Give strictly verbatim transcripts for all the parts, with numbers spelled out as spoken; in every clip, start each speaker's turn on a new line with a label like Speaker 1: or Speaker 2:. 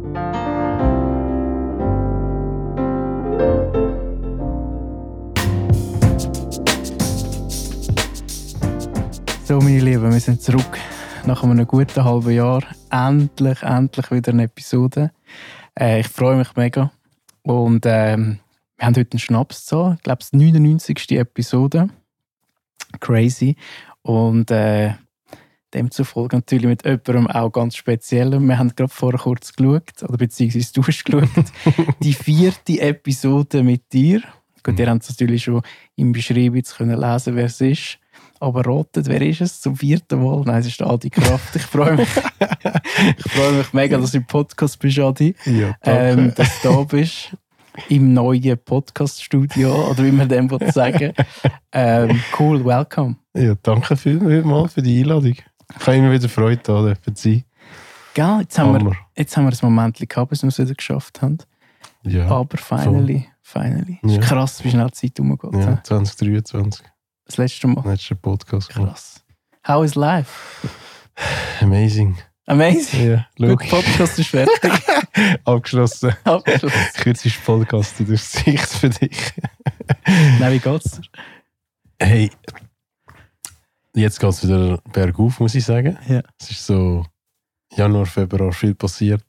Speaker 1: So, meine Lieben, wir sind zurück nach einem guten halben Jahr. Endlich, endlich wieder eine Episode. Äh, ich freue mich mega. Und ähm, wir haben heute einen Schnaps zu. Ich glaube, es ist die neunundneunzigste Episode. Crazy. Und äh, demzufolge natürlich mit jemandem auch ganz speziellem. Wir haben gerade vorher kurz geschaut, oder beziehungsweise du hast geschaut, die vierte Episode mit dir. Gut, ihr habt es natürlich schon im Beschreibung jetzt können lesen, wer es ist. Aber ratet, wer ist es zum vierten Mal? Nein, es ist Adi Kraft. Ich freue mich, ich freue mich mega, dass du im Podcast bist, Adi.
Speaker 2: Ja,
Speaker 1: ähm, dass du da bist. Im neuen Podcast-Studio, oder wie man dem sagen will. Ähm, cool, welcome.
Speaker 2: Ja, danke vielmals für die Einladung. Ich habe immer wieder Freude da, für Sie.
Speaker 1: Gell, jetzt haben, wir, jetzt haben wir ein Moment gehabt, bis wir es wieder geschafft haben.
Speaker 2: Ja,
Speaker 1: aber finally, voll. finally. Es ist
Speaker 2: ja.
Speaker 1: krass, wie schnell die Zeit umgeht.
Speaker 2: Ja, zwanzig dreiundzwanzig.
Speaker 1: Das letzte Mal.
Speaker 2: Letzter Podcast.
Speaker 1: Krass. How is life?
Speaker 2: Amazing.
Speaker 1: Amazing?
Speaker 2: Ja,
Speaker 1: look. Der Podcast ist fertig.
Speaker 2: Abgeschlossen.
Speaker 1: Abgeschlossen.
Speaker 2: Kürzester Podcast in der Sicht für dich.
Speaker 1: Nein, wie geht's dir?
Speaker 2: Hey, jetzt geht es wieder bergauf, muss ich sagen.
Speaker 1: Ja.
Speaker 2: Es ist so Januar, Februar viel passiert.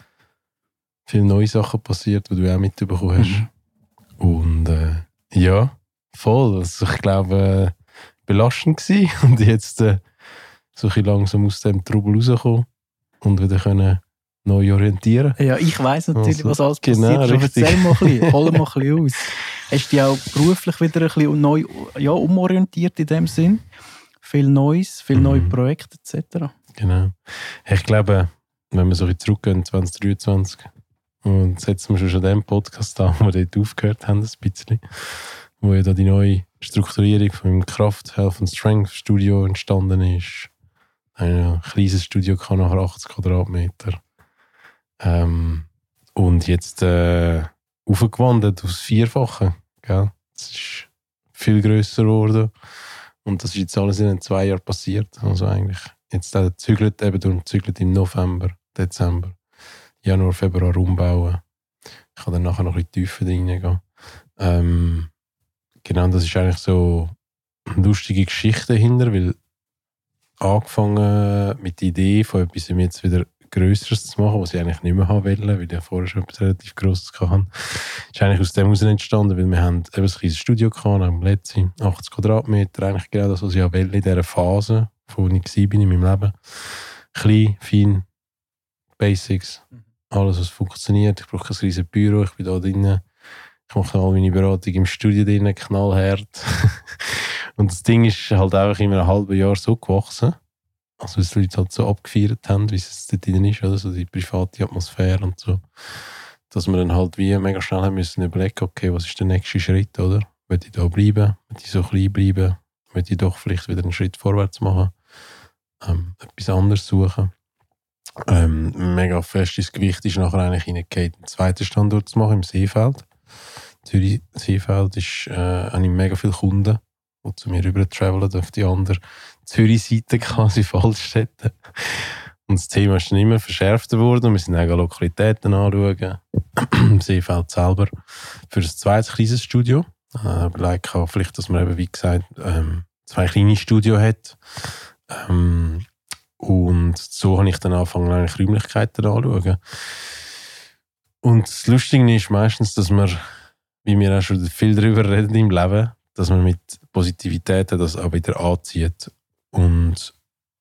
Speaker 2: Viele neue Sachen passiert, die du auch mitbekommen hast. Mhm. Und äh, ja, voll. Also ich glaube, äh, belastend gewesen. Und jetzt äh, so ein bisschen langsam aus dem Trubel rauskommen und wieder können neu orientieren.
Speaker 1: Ja, ich weiss natürlich, also, was alles
Speaker 2: genau,
Speaker 1: passiert ist. Erzähl mal ein bisschen, hol mal ein bisschen aus. Hast du dich auch beruflich wieder ein bisschen neu ja, umorientiert in dem Sinn? Viel Neues, viele mhm. neue Projekte et cetera.
Speaker 2: Genau. Ich glaube, wenn wir so ein bisschen zurückgehen, zwanzig dreiundzwanzig, und setzen wir schon an dem Podcast an, wo wir dort aufgehört haben, ein bisschen, wo ja da die neue Strukturierung von dem Kraft, Health and Strength Studio entstanden ist. Ein kleines Studio kann nachher achtzig Quadratmeter. Ähm, und jetzt äh, aufgewandert aufs Vierfache. Gell? Es ist viel grösser geworden. Und das ist jetzt alles in zwei Jahren passiert. Also eigentlich, jetzt äh, zügelt eben durch, zügelt im November, Dezember, Januar, Februar umbauen. Ich kann dann nachher noch ein bisschen tiefer reingehen. Ähm, genau, das ist eigentlich so eine lustige Geschichte dahinter, weil angefangen mit der Idee von etwas jetzt wieder Größeres zu machen, was ich eigentlich nicht mehr haben wollte, weil ich vorher schon etwas relativ Grosses hatte. Ist eigentlich aus dem heraus entstanden, weil wir haben eben ein kleines Studio gehabt, am letzten achtzig Quadratmeter, eigentlich genau das, was ich wollte in dieser Phase, wo ich war in meinem Leben. Klein, fein, Basics, alles was funktioniert. Ich brauche kein riesiges Büro, ich bin da drin. Ich mache all meine Beratung im Studio drin, knallhart. Und das Ding ist halt einfach in einem halben Jahr so gewachsen. Also, dass die Leute halt so abgefeiert haben, wie es dort drin ist, oder? So die private Atmosphäre und so. Dass wir dann halt wie mega schnell haben müssen überlegen, okay, was ist der nächste Schritt, oder? Will ich da bleiben? Will ich so klein bleiben? Will ich doch vielleicht wieder einen Schritt vorwärts machen? Ähm, etwas anderes suchen? Ähm, mega festes Gewicht ist nachher eigentlich hineingegangen, einen zweiten Standort zu machen im Seefeld. Zürich Seefeld ist, äh, habe ich mega viele Kunden, die zu mir rüber travelen auf die andere Zürich-Seite quasi Fallstätten. Und das Thema ist dann immer verschärfter worden. Wir sind auch Lokalitäten anschauen. Im Seefeld selber. Für ein zweites kleines Studio. Äh, überlegt habe vielleicht, dass man eben, wie gesagt, ähm, zwei kleine Studios hat. Ähm, und so habe ich dann angefangen, eigentlich Räumlichkeiten anzuschauen. Und das Lustige ist meistens, dass man, wie wir auch schon viel darüber reden im Leben, dass man mit Positivität das auch wieder anzieht. Und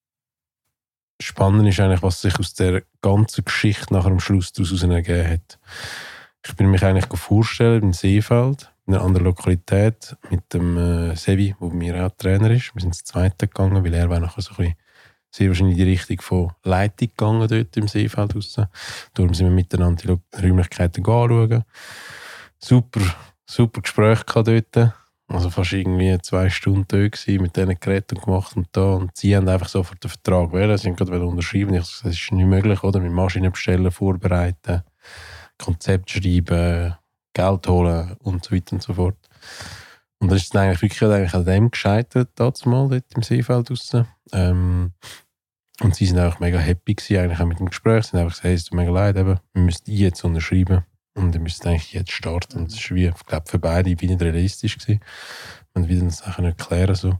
Speaker 2: spannend ist eigentlich, was sich aus der ganzen Geschichte nachher am Schluss daraus ergeben hat. Ich bin mich eigentlich vorstellen im Seefeld, in einer anderen Lokalität, mit dem äh, Sevi, der bei mir auch Trainer ist. Wir sind ins Zweite gegangen, weil er war nachher so ein bisschen sehr wahrscheinlich in die Richtung von Leitung gegangen dort im Seefeld raus. Darum sind wir miteinander die Räumlichkeiten anschauen. Super, super Gespräch dort. Also fast irgendwie zwei Stunden da gewesen, mit diesen Geräten gemacht und da. Und sie haben einfach sofort den Vertrag wählen. Sie haben gerade unterschrieben. Ich gesagt, das ist nicht möglich, oder? Mit Maschinen bestellen, vorbereiten, Konzept schreiben, Geld holen und so weiter und so fort. Und das ist dann eigentlich wirklich eigentlich an dem gescheitert, damals dort im Seefeld draussen. Ähm, Und sie sind auch mega happy gewesen, eigentlich auch mit dem Gespräch. Sie haben einfach gesagt, hey, es tut mir mega leid, eben, wir müssen jetzt unterschreiben und ihr müsst eigentlich jetzt starten. Und das ist wie, ich glaube, für beide wie nicht realistisch gewesen. Man wieder das auch nicht klären so.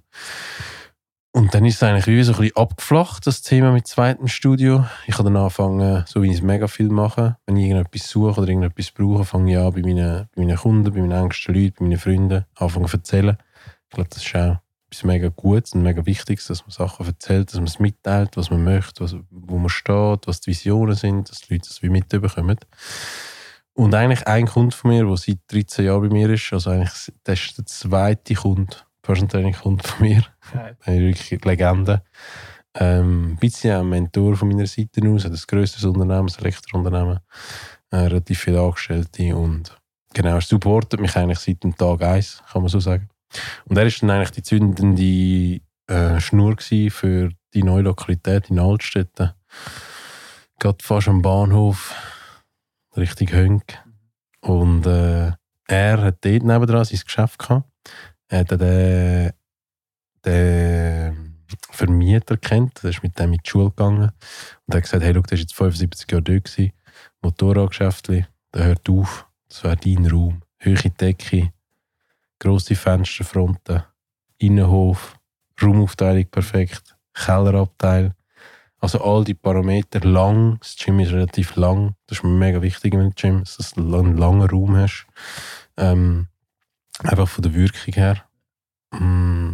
Speaker 2: Und dann ist es eigentlich wie so ein bisschen abgeflacht, das Thema mit zweitem Studio. Ich habe dann angefangen, so wie ich es mega viel mache, wenn ich irgendetwas suche oder irgendetwas brauche, fange ich an bei meinen, bei meinen Kunden, bei meinen engsten Leuten, bei meinen Freunden, anfangen zu erzählen. Ich glaube, das ist auch etwas mega Gutes und mega Wichtiges, dass man Sachen erzählt, dass man es mitteilt, was man möchte, was, wo man steht, was die Visionen sind, dass die Leute das wie mitbekommen. Und eigentlich ein Kunde von mir, der seit dreizehn Jahren bei mir ist, also eigentlich das ist der zweite Kunde, Personal Training Kunde von mir. Ja. Wirklich Legende. Ähm, ein bisschen auch ein Mentor von meiner Seite aus, hat ein grösseres Unternehmen, ein Elektrounternehmen, äh, relativ viele Angestellte und genau, er supportet mich eigentlich seit dem Tag eins, kann man so sagen. Und er war dann eigentlich die zündende äh, Schnur für die neue Lokalität in Altstätten. Gerade fast am Bahnhof, Richtung Hönk. Und äh, er hat dort nebendran sein Geschäft gehabt. Er hat den, den Vermieter kennt, der ist mit dem in die Schule gegangen. Und er hat gesagt, hey, schau, der war jetzt fünfundsiebzig Jahre dort gewesen, Motorradgeschäftli, der hört auf, das wäre dein Raum. Hohe Decke, grosse Fensterfronten, Innenhof, Raumaufteilung perfekt, Kellerabteil. Also all die Parameter lang. Das Gym ist relativ lang. Das ist mir mega wichtig im Gym, dass du einen langen Raum hast. Ähm, einfach von der Wirkung her. Mm.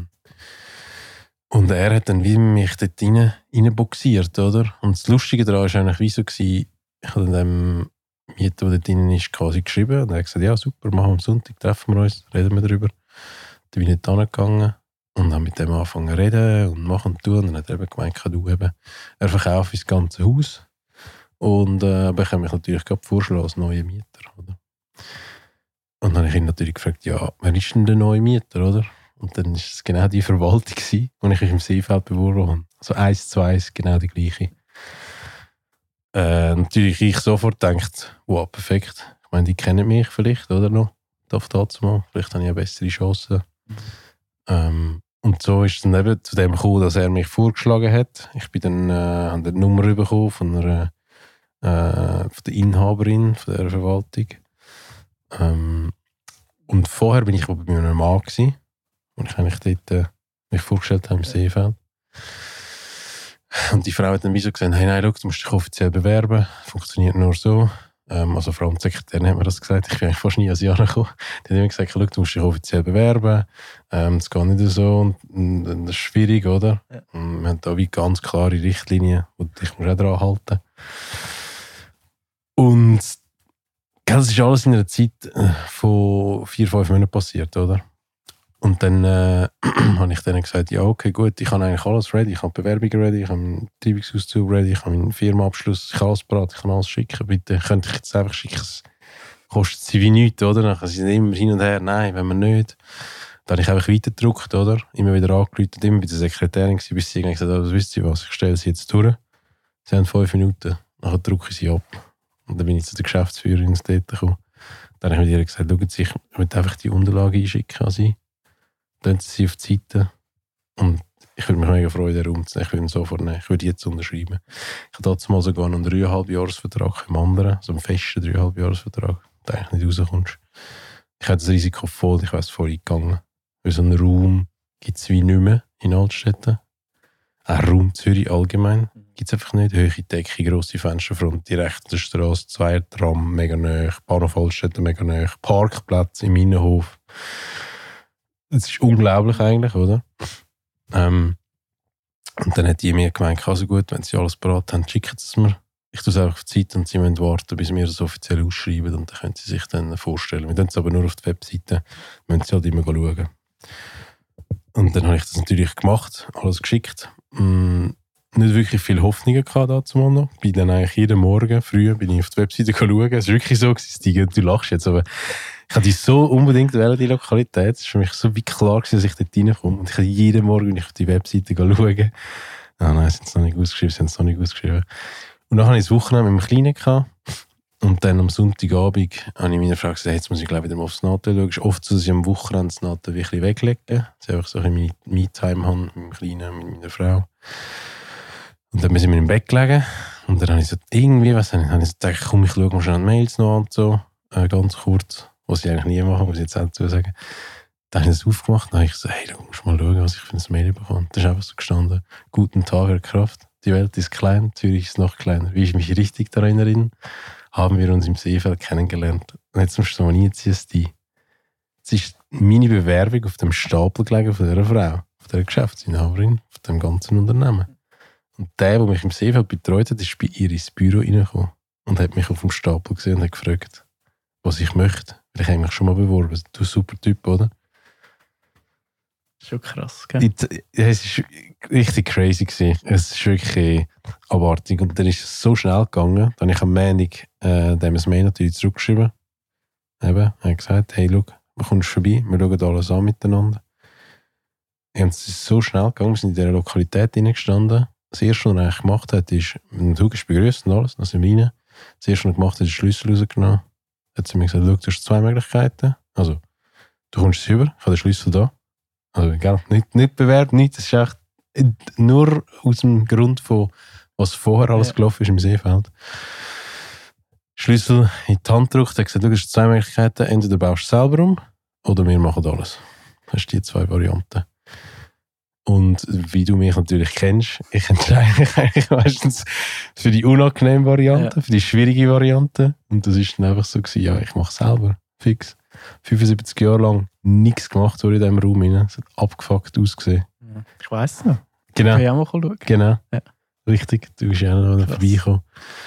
Speaker 2: Und er hat dann wie mich dort rein, reinboxiert, oder? Und das Lustige daran war eigentlich wie so, gewesen, ich habe dem Mieter, der dort drin ist, quasi geschrieben. Und er hat gesagt, ja super, machen wir am Sonntag, treffen wir uns, reden wir darüber. Dann bin ich nicht hingegangen und habe mit dem angefangen zu reden und machen und tun. Und dann hat er eben gemeint, du eben, er verkauft das ganze Haus. Und äh, aber ich habe mich natürlich gerade vorschlagen als neuer Mieter, oder? Und dann habe ich ihn natürlich gefragt, ja, wer ist denn der neue Mieter, oder? Und dann war es genau die Verwaltung, die ich im Seefeld beworben habe. Also eins zu eins, genau die gleiche. Äh, natürlich ich sofort gedacht, wow, perfekt. Ich meine, die kennen mich vielleicht, oder noch? Darf das mal. Vielleicht habe ich eine bessere Chance. Mhm. Ähm, und so ist es dann eben zu dem gekommen, dass er mich vorgeschlagen hat. Ich bin dann äh, an der Nummer bekommen von, einer, äh, von der Inhaberin von der Verwaltung. Ähm, und vorher bin ich bei meinem Mann gewesen, und ich eigentlich dort äh, mich vorgestellt habe im Seefeld. Und die Frau hat dann wie so gesagt, hey, nein, schau, du musst dich offiziell bewerben. Funktioniert nur so. Ähm, also vor allem die Sekretärin hat mir das gesagt. Ich bin eigentlich fast nie ans Jahr gekommen. Die hat immer gesagt, schau, du musst dich offiziell bewerben. Ähm, das geht nicht so. Und, und, und das ist schwierig, oder? Ja. Und wir haben da wie ganz klare Richtlinien, wo du dich auch dran halten. Und das ist alles in einer Zeit von vier, fünf Monaten passiert, oder? Und dann äh, habe ich denen gesagt, ja okay, gut, ich habe eigentlich alles ready, ich habe die Bewerbung ready, ich habe meinen Betreibungsauszug ready, ich habe meinen Firmenabschluss, ich habe alles bereit, ich kann alles schicken, bitte könnte ich jetzt einfach schicken, es kostet sie wie nichts, oder? Dann sind sie immer hin und her, nein, wenn man nicht. Dann habe ich einfach weitergedruckt, oder? Immer wieder angerufen, immer bei der Sekretärin gewesen, bis sie gesagt hat, oh, wisst ihr was, ich stelle sie jetzt durch. Sie haben fünf Minuten, dann drücke ich sie ab. Und dann bin ich zu der Geschäftsführerin ins Date gekommen. Dann habe ich mit ihr gesagt, schauen Sie, ich möchte einfach die Unterlagen einschicken an Sie. Dann sie auf die Seite. Und ich würde mich mega freuen, den Raum zu nehmen. Ich würde ihn sofort nehmen. Ich würde jetzt unterschreiben. Ich habe dazu mal sogar noch einen dreieinhalb Jahresvertrag im anderen, so einen festen dreieinhalb Jahresvertrag, der eigentlich nicht rauskommst. Ich habe das Risiko voll, ich weiss vorhin gegangen. Weil so einen Raum gibt es wie nicht mehr in Altstädten. Ein Raum Zürich allgemein gibt es einfach nicht. Hohe Decke, grosse Fensterfront, direkt an der Straße, zwei Tram, mega nahe, Bahnhof Altstädten, mega nahe, Parkplatz im Innenhof. Das ist unglaublich eigentlich, oder? Ähm, und dann hat die mir gemeint, also gut, wenn sie alles bereit haben, schicken sie es mir. Ich tue es einfach auf die Zeit und sie müssen warten, bis wir das offiziell ausschreiben und dann können sie sich dann vorstellen. Wir tun es aber nur auf die Webseite, müssen sie halt immer schauen. Und dann habe ich das natürlich gemacht, alles geschickt. Hm, nicht wirklich viele Hoffnungen gehabt dazu noch. Bin dann eigentlich jeden Morgen früh bin ich auf die Webseite schauen. Es war wirklich so, du lachst jetzt, aber ich hatte so unbedingt wählen, die Lokalität. Es war für mich so wie klar, dass ich dort reinkomme. Und ich habe jeden Morgen auf die Webseite schauen. Ah nein, sie haben es noch nicht ausgeschrieben, sie haben es noch nicht ausgeschrieben. Und dann hatte ich das Wochenende mit dem Kleinen gehabt. Und dann am Sonntagabend habe ich meiner Frau gesagt, jetzt muss ich glaube ich wieder mal aufs Natel schauen. Es ist oft so, dass ich am Wochenende das Natel wirklich weglege. Dass ich einfach so ein bisschen Me-Time habe mit dem Kleinen, mit meiner Frau. Und dann sind wir im Bett gelegen und dann habe ich so irgendwie, was habe ich, habe ich so gedacht, komm, ich schaue mal schnell die Mails noch an, so, äh, ganz kurz, was ich eigentlich nie mache, muss ich jetzt auch dazu sagen. Dann habe ich das aufgemacht und dann habe ich so, hey, du musst mal schauen, was ich für ein Mail bekomme. Da ist einfach so gestanden, guten Tag, Herr Kraft, die Welt ist klein, Zürich ist noch kleiner. Wie ich mich richtig daran erinnere, haben wir uns im Seefeld kennengelernt. Und jetzt musst du mal reinziehen, die. Es ist meine Bewerbung auf dem Stapel gelegen von dieser Frau, von dieser Geschäftsinhaberin, von dem ganzen Unternehmen. Und der, der mich im Seefeld betreut hat, ist bei ihr ins Büro reingekommen und hat mich auf dem Stapel gesehen und hat gefragt, was ich möchte. Weil ich eigentlich schon mal beworben. Du bist ein super Typ, oder?
Speaker 1: Schon krass, gell?
Speaker 2: Es war richtig crazy gewesen. Es ist wirklich abartig. Und dann ist es so schnell gegangen. Dann habe ich am Montag äh, dem das Mail natürlich zurückgeschrieben. Eben, er hat gesagt, hey, schau, wir kommen vorbei, wir schauen alles an miteinander. Und es ist so schnell gegangen, wir sind in dieser Lokalität reingestanden. Das erste, was er eigentlich gemacht hat, ist, der Zug ist begrüßt und alles, dann sind wir rein. Das erste, was er gemacht hat, ist den Schlüssel rausgenommen. Dann hat sie mir gesagt, schau, du hast zwei Möglichkeiten. Also, du kommst es über, ich habe den Schlüssel da. Also, gell, nicht, nicht bewerben, nicht. Das ist echt nur aus dem Grund von, was vorher alles ja. gelaufen ist im Seefeld. Schlüssel in die Hand gedrückt, hat gesagt, du hast zwei Möglichkeiten. Entweder baust du selber um oder wir machen alles. Das sind die zwei Varianten. Und wie du mich natürlich kennst, ich entscheide mich eigentlich meistens für die unangenehme Variante, ja. für die schwierige Variante. Und das ist dann einfach so gewesen, ja, ich mache es selber, fix. fünfundsiebzig Jahre lang nichts gemacht wurde in diesem Raum rein. Es hat abgefuckt ausgesehen.
Speaker 1: Ich weiss es noch.
Speaker 2: Genau.
Speaker 1: Kann ich auch mal schauen.
Speaker 2: Genau.
Speaker 1: Ja.
Speaker 2: Richtig, du bist ja noch vorbeigekommen.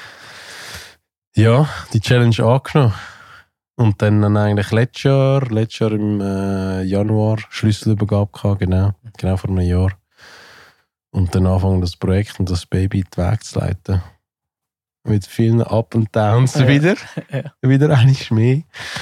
Speaker 2: Ja, die Challenge angenommen. Und dann, dann eigentlich letztes Jahr, letztes Jahr im äh, Januar Schlüsselübergabe gehabt, genau, genau vor einem Jahr. Und dann anfangen das Projekt und das Baby in den Weg zu leiten. Mit vielen Up und Downs ja. wieder. Ja. Wieder eigentlich mehr.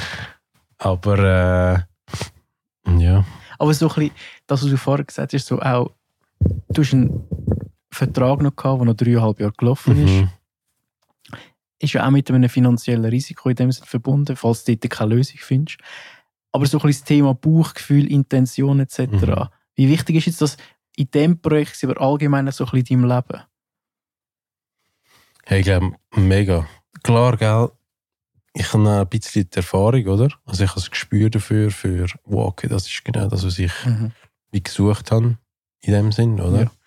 Speaker 2: Aber äh, ja.
Speaker 1: Aber so ein bisschen, das, was du vorher gesagt hast, so auch, du hast einen Vertrag noch gehabt, der noch dreieinhalb Jahre gelaufen ist. Mhm. Ist ja auch mit einem finanziellen Risiko in dem Sinne verbunden, falls du dort keine Lösung findest. Aber so ein bisschen das Thema Bauchgefühl, Intention et cetera. Mhm. Wie wichtig ist jetzt das in diesem Projekt, aber allgemein so ein bisschen in deinem Leben?
Speaker 2: Hey, ich glaube, mega. Klar, gell, ich habe ein bisschen die Erfahrung, oder? Also ich habe das Gespür dafür, für, wow, okay, das ist genau das, was ich mhm. wie gesucht habe, in dem Sinn, oder? Ja.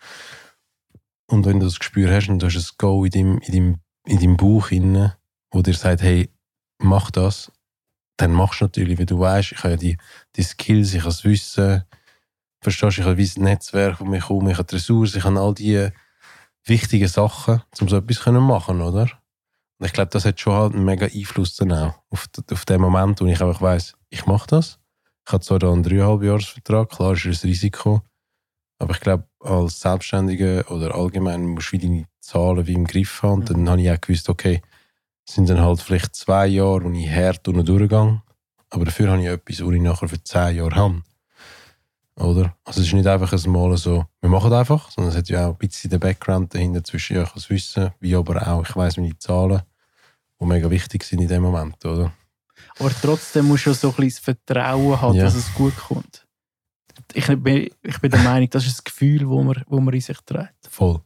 Speaker 2: Und wenn du das Gespür hast und du hast ein Go in deinem, in deinem in deinem Bauch inne, wo dir sagt, hey, mach das, dann machst du natürlich, weil du weißt, ich habe ja die, die Skills, ich habe das Wissen, verstehst du, ich habe ein Netzwerk um mich herum, ich habe die Ressourcen, ich habe all diese wichtigen Sachen, um so etwas zu machen, oder? Und ich glaube, das hat schon halt einen mega Einfluss dann auch auf, auf den Moment, wo ich einfach weiss, ich mache das. Ich habe zwar da einen dreieinhalb Jahresvertrag, klar ist es ein Risiko, aber ich glaube, als Selbstständiger oder allgemein musst du deine Zahlen wie im Griff haben. Und dann habe ich auch gewusst, okay, es sind dann halt vielleicht zwei Jahre, wo ich hart durchgehe. Aber dafür habe ich etwas, was ich nachher für zehn Jahre habe. Oder? Also es ist nicht einfach ein Mal so, wir machen einfach, sondern es hat ja auch ein bisschen den Background dahinter zwischen, ja, ich kann es wissen, wie aber auch, ich weiss meine Zahlen, die mega wichtig sind in dem Moment, oder?
Speaker 1: Aber trotzdem musst du so ein bisschen das Vertrauen haben, ja. dass es gut kommt. Ich bin, ich bin der Meinung, das ist das Gefühl, das man, wo man in sich trägt.
Speaker 2: Voll.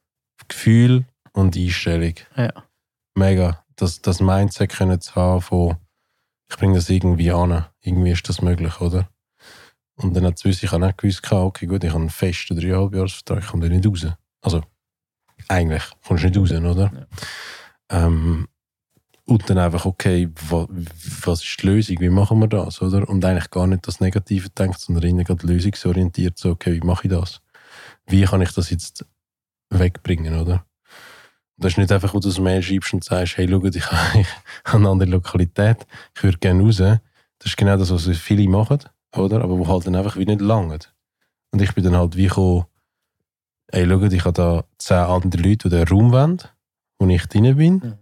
Speaker 2: Gefühl und Einstellung.
Speaker 1: Ja.
Speaker 2: Mega. Das, das Mindset können zu haben von, ich bringe das irgendwie an. Irgendwie ist das möglich, oder? Und dann hat es gewusst, ich habe nicht gewusst, okay, gut, ich habe einen festen dreieinhalb-Jahres-Vertrag, ich komme da nicht raus. Also, eigentlich kommst du nicht raus, oder? Ja. Ähm, und dann einfach, okay, was, was ist die Lösung, wie machen wir das, oder? Und eigentlich gar nicht das Negative denkt, sondern innen gerade lösungsorientiert, so, okay, wie mache ich das? Wie kann ich das jetzt wegbringen, oder? Und das ist nicht einfach, wo du das Mail schreibst und sagst, hey, schau, ich habe eine andere Lokalität, ich würde gerne raus. Das ist genau das, was viele machen, oder? Aber wo halt dann einfach wie nicht langen. Und ich bin dann halt wie gekommen, hey, schau, ich habe da zehn andere Leute, die den Raum wollen, wo ich drin bin. Mhm.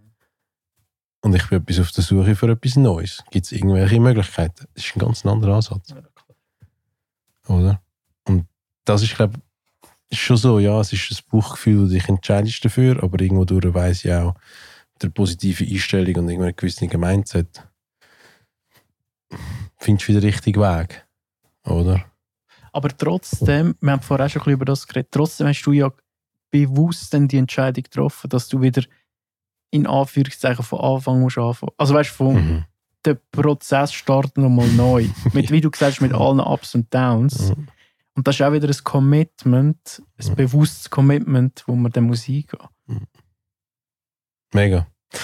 Speaker 2: Und ich bin etwas auf der Suche für etwas Neues. Gibt es irgendwelche Möglichkeiten? Das ist ein ganz anderer Ansatz. Oder? Und das ist, glaube ich, schon so, ja, es ist ein Bauchgefühl, das dich entscheidest dafür, aber irgendwo durch weiss ich auch, mit der positiven Einstellung und irgendeinem gewissen Mindset findest du wieder den richtigen Weg. Oder?
Speaker 1: Aber trotzdem, wir haben vorher schon ein bisschen über das geredet, trotzdem hast du ja bewusst dann die Entscheidung getroffen, dass du wieder in Anführungszeichen von Anfang musst anfangen? Also weißt du, von
Speaker 2: Mhm.
Speaker 1: der Prozess startet nochmal neu. Mit, wie du gesagt hast, mit allen Ups und Downs.
Speaker 2: Mhm.
Speaker 1: Und das ist auch wieder ein Commitment, ein
Speaker 2: Mhm.
Speaker 1: bewusstes Commitment, wo man dann muss eingehen.
Speaker 2: Mega.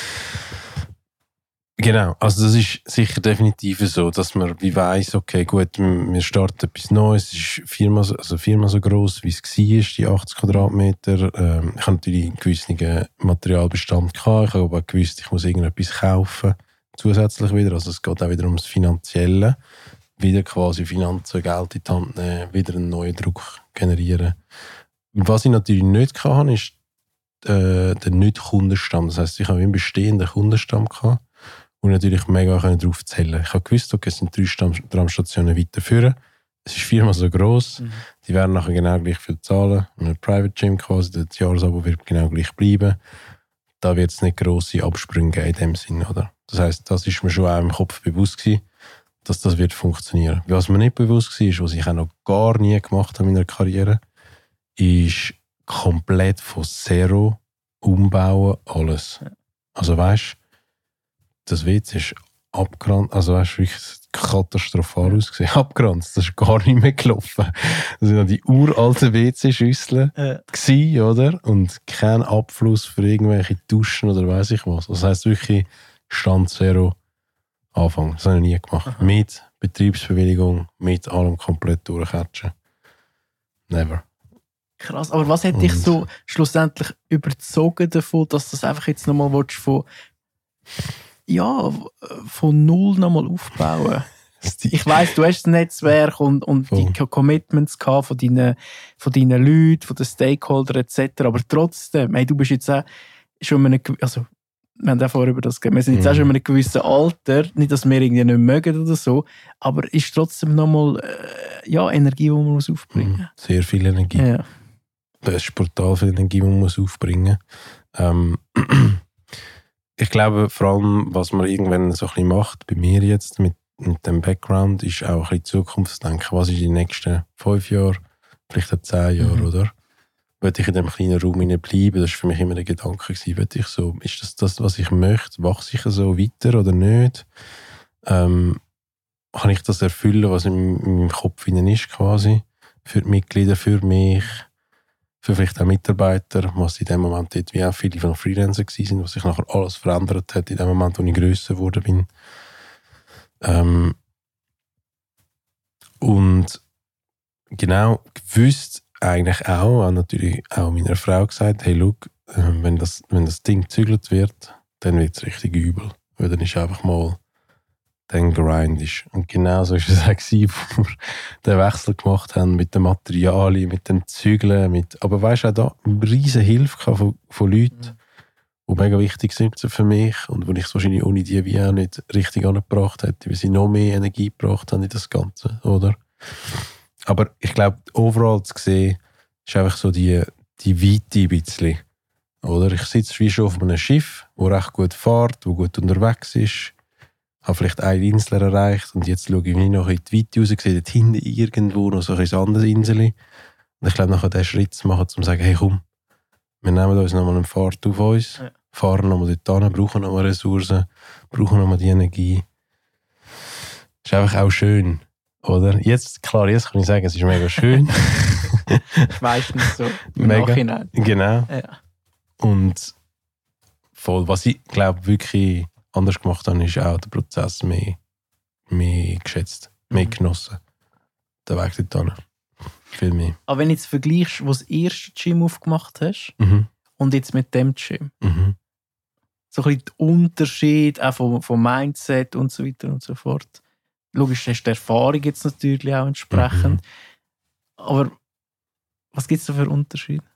Speaker 2: Genau, also das ist sicher definitiv so, dass man wie weiss, okay, gut, wir starten etwas Neues, es ist viermal so, also viermal so gross, wie es war, die achtzig Quadratmeter. Ähm, ich habe natürlich einen gewissen Materialbestand gehabt, ich habe aber auch gewusst, ich muss irgendetwas kaufen, zusätzlich wieder, also es geht auch wieder ums Finanzielle, wieder quasi Finanzen, Geld in die Hand nehmen, wieder einen neuen Druck generieren. Was ich natürlich nicht hatte, ist äh, der Nicht-Kundenstamm, das heisst, ich habe einen bestehenden Kundenstamm gehabt, und natürlich mega darauf zählen. Ich habe gewusst, okay, es sind drei Stamm- Tramstationen weiterführen. Es ist viermal so gross.
Speaker 1: Mhm.
Speaker 2: Die werden nachher genau gleich viel zahlen. Ein Private Gym quasi, das Jahresabo wird genau gleich bleiben. Da wird es nicht grosse Absprünge geben in dem Sinne, oder? Das heisst, das ist mir schon auch im Kopf bewusst gewesen, dass das wird funktionieren. Was mir nicht bewusst war, was ich auch noch gar nie gemacht habe in meiner Karriere, ist komplett von Zero umbauen, alles. Also weißt, das W C ist abgerannt, also weißt du, wirklich katastrophal
Speaker 1: Ja.
Speaker 2: ausgesehen. Abgerannt, das ist gar nicht mehr gelaufen. Das waren noch die uralten W C-Schüsseln,
Speaker 1: Äh,
Speaker 2: gewesen, oder? Und kein Abfluss für irgendwelche Duschen oder weiss ich was. Das heisst wirklich Stand Zero Anfang. Das habe ich nie gemacht.
Speaker 1: Aha.
Speaker 2: Mit Betriebsbewilligung, mit allem komplett durchkatschen. Never.
Speaker 1: krass. Aber was hat dich
Speaker 2: Und-
Speaker 1: so schlussendlich überzogen davon, dass du das einfach jetzt nochmal willst, von ja, von null nochmal aufbauen? Ich weiss, du hast das Netzwerk und, und die
Speaker 2: Voll.
Speaker 1: Commitments gehabt von deinen, von deinen Leuten, von den Stakeholdern et cetera. Aber trotzdem, hey, du bist jetzt auch schon in einem, gew- also wir haben auch vorher über das geredet, wir sind jetzt
Speaker 2: Mhm.
Speaker 1: auch schon in einem gewissen Alter, nicht, dass wir irgendwie nicht mögen oder so, aber ist trotzdem nochmal äh, ja, Energie, die man muss aufbringen
Speaker 2: Mhm. Sehr viel Energie.
Speaker 1: muss. Ja.
Speaker 2: Das ist brutal viel Energie, die man muss aufbringen muss. Ähm, ich glaube, vor allem, was man irgendwann so ein bisschen macht, bei mir jetzt mit, mit dem Background, ist auch ein bisschen Zukunftsdenken. Was ist in den nächsten fünf Jahren, vielleicht auch zehn Jahren,
Speaker 1: Mhm.
Speaker 2: oder? Wollte ich in diesem kleinen Raum hinein bleiben? Das war für mich immer der Gedanke gewesen. Wollte ich so, ist das das, was ich möchte? Wachse ich so weiter oder nicht? Ähm, kann ich das erfüllen, was in, in meinem Kopf hinein ist, quasi? Für die Mitglieder, für mich, für vielleicht auch Mitarbeiter, was in dem Moment dort wie auch viele von Freelancer waren, was sich nachher alles verändert hat in dem Moment, wo ich grösser geworden bin. Ähm, und genau gewusst eigentlich auch, auch natürlich auch meiner Frau gesagt, hey, look, äh, wenn das, wenn das Ding gezügelt wird, dann wird es richtig übel. Weil dann ist einfach mal dann Grind ist. Und genau so war es auch gewesen, wo wir den Wechsel gemacht haben mit den Materialien, mit dem Zügeln, mit, aber weißt du, auch da eine riesen Hilfe gehabt von, von Leuten, die mega wichtig sind für mich und wo ich es wahrscheinlich ohne die wie auch nicht richtig angebracht hätte, weil sie noch mehr Energie gebracht haben in das Ganze, oder? Aber ich glaube, overall zu sehen, ist einfach so die, die Weite ein bisschen, oder? Ich sitze wie schon auf einem Schiff, das recht gut fährt, das gut unterwegs ist, habe vielleicht eine Insel erreicht und jetzt schaue ich mich noch in die Weite raus, sehe dort hinten irgendwo noch so ein anderes Insel. Und ich glaube, nachher diesen Schritt zu machen, um zu sagen, hey komm, wir nehmen uns nochmal eine Fahrt auf uns,
Speaker 1: Ja.
Speaker 2: fahren nochmal dort hin, brauchen nochmal Ressourcen, brauchen nochmal die Energie. Ist einfach auch schön, oder? Jetzt, klar, jetzt kann ich sagen, es ist mega schön.
Speaker 1: Meistens so im
Speaker 2: Mega.
Speaker 1: Nachhinein.
Speaker 2: Genau.
Speaker 1: Ja.
Speaker 2: Und voll, was ich glaube wirklich anders gemacht habe, ist auch der Prozess mehr, mehr geschätzt, mehr
Speaker 1: Mhm.
Speaker 2: genossen. Der Weg dorthin. Viel mehr.
Speaker 1: Aber wenn du jetzt vergleichst, wo du das erste Gym aufgemacht hast
Speaker 2: Mhm.
Speaker 1: und jetzt mit dem Gym,
Speaker 2: Mhm.
Speaker 1: so ein bisschen der Unterschied auch vom, vom Mindset und so weiter und so fort. Logisch hast du die Erfahrung jetzt natürlich auch entsprechend. Aber was gibt es da für Unterschiede?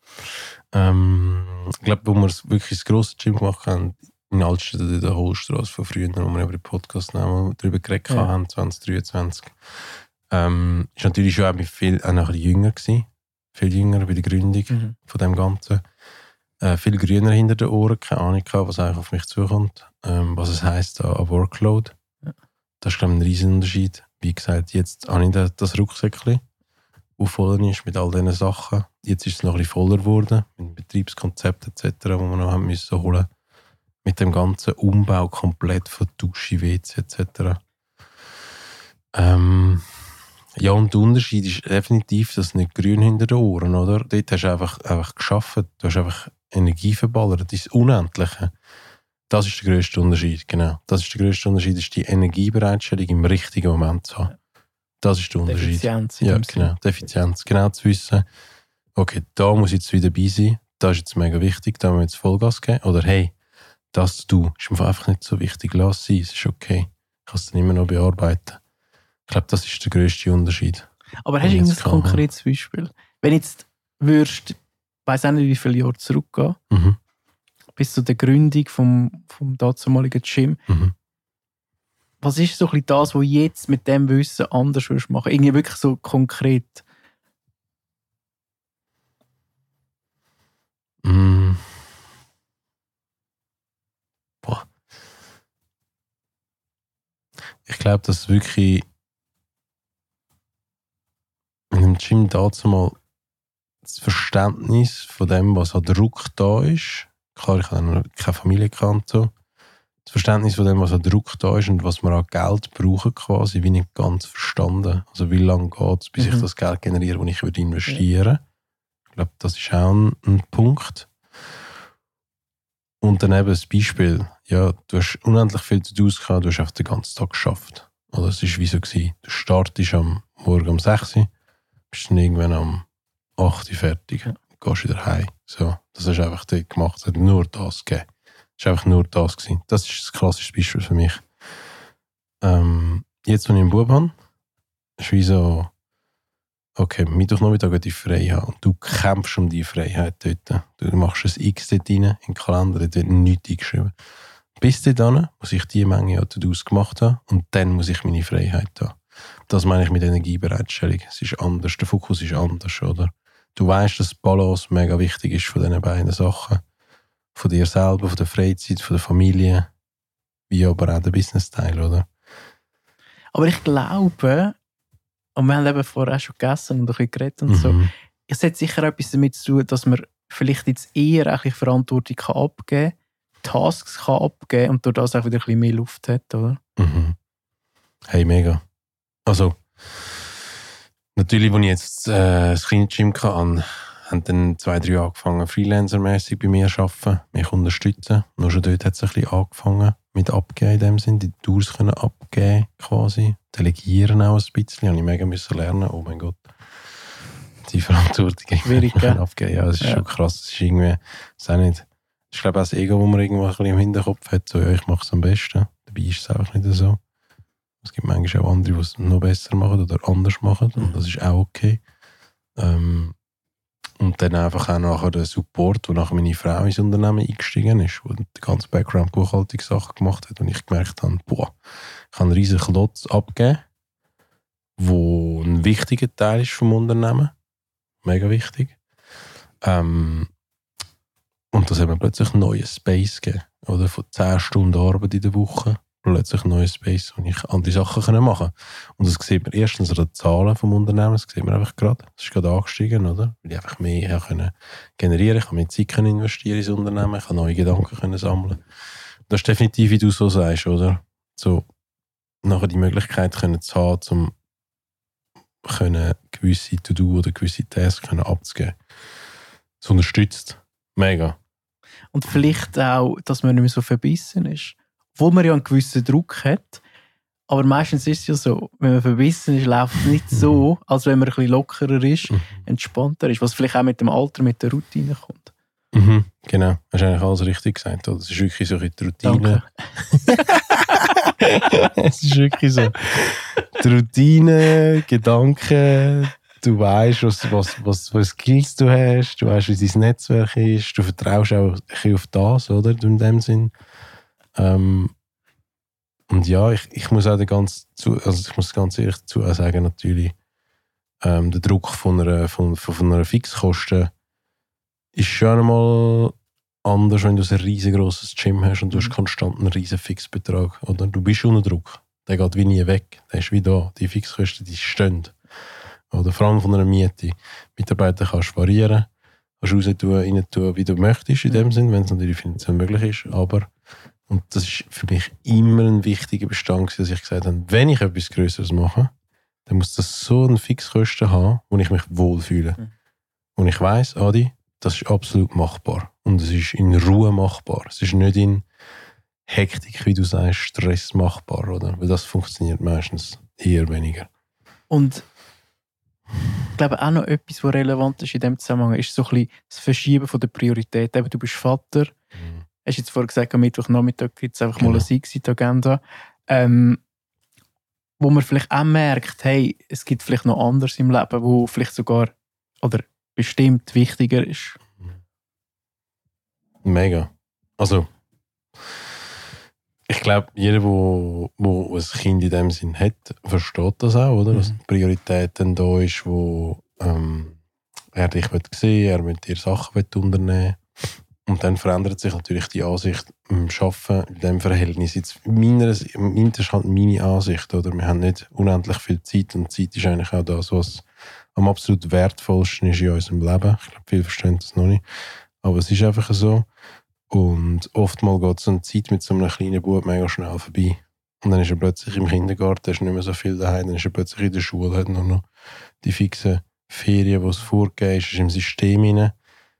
Speaker 2: Ähm, ich glaube, wo wir wirklich das grosse Gym gemacht haben, in Altstadt in der Holstrasse von früher, wo wir über den Podcast darüber geredet
Speaker 1: Ja.
Speaker 2: haben, zwanzig dreiundzwanzig. Ähm, ist natürlich schon auch mit viel, auch noch ein bisschen jünger gewesen. Viel jünger bei der Gründung
Speaker 1: Mhm.
Speaker 2: von dem Ganzen. Äh, viel grüner hinter den Ohren, keine Ahnung gehabt, was eigentlich auf mich zukommt, ähm, was es heisst an an Workload.
Speaker 1: Ja.
Speaker 2: Das ist, glaube ich, ein riesen Unterschied. Wie gesagt, jetzt habe ich das, das Rucksäckchen. wo voll ist mit all diesen Sachen. Jetzt ist es noch ein bisschen voller geworden, mit Betriebskonzept et cetera, wo wir noch haben müssen holen. Mit dem ganzen Umbau komplett von Dusche, W C et cetera. Ähm, ja, und der Unterschied ist definitiv, dass nicht grün hinter den Ohren, oder? Dort hast du einfach, einfach geschafft, du hast einfach Energie verballert, das ist Unendliche. Das ist der grösste Unterschied, genau. Das ist der grösste Unterschied, ist die Energiebereitstellung im richtigen Moment zu haben. Das ist der Unterschied. Die
Speaker 1: Effizienz.
Speaker 2: Ja, genau. Die Effizienz. Genau zu wissen, okay, da muss ich jetzt wieder dabei sein, das ist jetzt mega wichtig, da müssen wir jetzt Vollgas geben. Oder hey, das du, ist mir einfach nicht so wichtig, lass es sein, es ist okay. Ich kann es dann immer noch bearbeiten. Ich glaube, das ist der grösste Unterschied.
Speaker 1: Aber hast du irgendein konkretes Beispiel? Wenn jetzt würdest, ich weiss auch nicht, wie viele Jahre zurückgehen,
Speaker 2: mhm.
Speaker 1: bis zu der Gründung vom, vom dazumaligen Gym,
Speaker 2: mhm.
Speaker 1: was ist so ein bisschen das, was du jetzt mit dem Wissen anders würdest machen? Irgendwie wirklich so konkret.
Speaker 2: Mm. Boah. Ich glaube, dass wirklich in dem Gym dazu mal das Verständnis von dem, was an Druck da ist. Klar, ich habe noch keine Familie gekannt. So. Das Verständnis von dem, was an Druck da ist und was wir an Geld brauchen, quasi, wie nicht ganz verstanden. Also wie lange geht es, bis mhm. ich das Geld generiere, das ich würde investieren würde. Ich glaube, das ist auch ein, ein Punkt. Und dann eben das Beispiel. Ja, du hast unendlich viel zu tun gehabt, du hast einfach den ganzen Tag geschafft. Also es war wie so gewesen. Du startest am Morgen um sechs Uhr, bist dann irgendwann am acht Uhr fertig, ja. Gehst wieder heim. So, das hast du einfach dort gemacht. Es hat nur das gegeben. Es war einfach nur das gewesen. Das ist ein klassisches Beispiel für mich. Ähm, jetzt, wenn ich einen Bub habe, ist wie so, okay, Mittwochnachmittag will ich frei haben. Und du kämpfst um die Freiheit dort. Du machst ein X dort rein, in den Kalender, dort wird nichts eingeschrieben. Bis dahin muss ich die Menge an To-Dos gemacht haben und dann muss ich meine Freiheit haben. Das meine ich mit Energiebereitstellung. Es ist anders, der Fokus ist anders, oder? Du weißt, dass Balance mega wichtig ist von diesen beiden Sachen. Von dir selber, von der Freizeit, von der Familie, wie aber auch der Business-Teil, oder?
Speaker 1: Aber ich glaube, und wir haben eben vorher auch schon gegessen und ein bisschen geredet und mhm. so, es hat sicher etwas damit zu tun, dass man vielleicht jetzt eher eigentlich Verantwortung kann abgeben kann, Tasks kann abgeben und durch das auch wieder ein bisschen mehr Luft hat, oder?
Speaker 2: Mhm. Hey, mega. Also, natürlich, als ich jetzt äh, das kleine Gym hatte, haben dann zwei, drei angefangen, freelancermäßig bei mir zu arbeiten, mich unterstützen. Nur schon dort hat es ein bisschen angefangen mit Abgeben in dem Sinn, die Tours können abgeben quasi, delegieren auch ein bisschen, habe ich mega müssen lernen, oh mein Gott. Die Verantwortung
Speaker 1: schwierig, ja.
Speaker 2: abgeben, ja, das ist ja. schon krass, das ist irgendwie, das ist auch nicht, ich glaube auch das Ego, das man irgendwo ein bisschen im Hinterkopf hat, so, ja, ich mache es am besten, dabei ist es auch nicht so. Es gibt manchmal auch andere, die es noch besser machen oder anders machen und das ist auch okay. Ähm, und dann einfach auch nachher der Support, wo nachher meine Frau ins Unternehmen eingestiegen ist, wo die ganze Background-Buchhaltungssachen gemacht hat und ich gemerkt habe, boah, ich kann einen riesen Klotz abgeben, wo ein wichtiger Teil ist vom Unternehmen. Mega wichtig. Ähm, und das hat mir plötzlich einen neuen Space gegeben. Oder von zehn Stunden Arbeit in der Woche plötzlich einen neuen Space, wo ich andere Sachen machen kann. Und das sieht man erstens an den Zahlen vom Unternehmen, das sieht man einfach gerade. Das ist gerade angestiegen, oder? Weil ich einfach mehr können generieren kann, ich kann mehr Zeit können investieren ins Unternehmen, ich kann neue Gedanken können sammeln. Das ist definitiv, wie du so sagst, oder? So, nachher die Möglichkeit können zu haben, um können gewisse To-Do oder gewisse Tasks können abzugeben. Das unterstützt. Mega.
Speaker 1: Und vielleicht auch, dass man nicht mehr so verbissen ist. Obwohl man ja einen gewissen Druck hat. Aber meistens ist es ja so, wenn man verbissen ist, läuft es nicht so, als wenn man ein bisschen lockerer ist, entspannter ist. Was vielleicht auch mit dem Alter, mit der Routine kommt.
Speaker 2: Mhm, genau. Hast du eigentlich alles richtig gesagt. Das ist wirklich so die Routine. Es ist wirklich so. Die Routine, Gedanken, du weißt, was, was, was für Skills du hast, du weißt, wie dein Netzwerk ist, du vertraust auch ein bisschen auf das, oder? In dem Sinn. Ähm, und ja, ich, ich muss auch ganz, also ich muss ganz ehrlich dazu auch sagen, natürlich, ähm, der Druck von einer, von, von einer Fixkosten ist schon einmal anders, wenn du ein riesengroßes Gym hast und du hast konstant einen riesen Fixbetrag. Oder? Du bist unter Druck. Der geht wie nie weg. Der ist wie da. Die Fixkosten, die stehen. Oder vor allem von einer Miete. Mitarbeiter kannst du variieren, kannst du raus tun, rein tun, wie du möchtest in dem Sinn, wenn es natürlich finanziell möglich ist. Aber, und das ist für mich immer ein wichtiger Bestand, dass ich gesagt habe, wenn ich etwas Größeres mache, dann muss das so eine Fixkosten haben, wo ich mich wohlfühle. Mhm. Und ich weiss, Adi, das ist absolut machbar. Und es ist in Ruhe machbar. Es ist nicht in Hektik, wie du sagst, Stress machbar, oder? Weil das funktioniert meistens eher weniger.
Speaker 1: Und ich glaube auch noch etwas, was relevant ist in diesem Zusammenhang, ist so ein bisschen das Verschieben von der Priorität. Eben, du bist Vater, mhm. hast jetzt vorher gesagt, am Mittwochnachmittag gibt es einfach genau. mal eine Sieg-Agenda. Ähm, wo man vielleicht auch merkt, hey, es gibt vielleicht noch anderes im Leben, wo vielleicht sogar oder bestimmt wichtiger ist.
Speaker 2: Mega. Also, ich glaube, jeder, der ein Kind in dem Sinn hat, versteht das auch, oder? Mhm. Dass die Priorität dann da ist, wo ähm, er dich sehen will, er mit dir Sachen unternehmen will. Und dann verändert sich natürlich die Ansicht im Arbeiten in diesem Verhältnis. Jetzt meiner, das ist halt meine Ansicht, oder? Wir haben nicht unendlich viel Zeit und Zeit ist eigentlich auch das, was am absolut wertvollsten ist in unserem Leben. Ich glaube, viele verstehen das noch nicht. Aber es ist einfach so. Und oftmals geht so eine Zeit mit so einem kleinen Bub mega schnell vorbei. Und dann ist er plötzlich im Kindergarten, ist nicht mehr so viel daheim, dann ist er plötzlich in der Schule, hat nur noch die fixen Ferien, die es vorgegeben ist, ist im System hinein.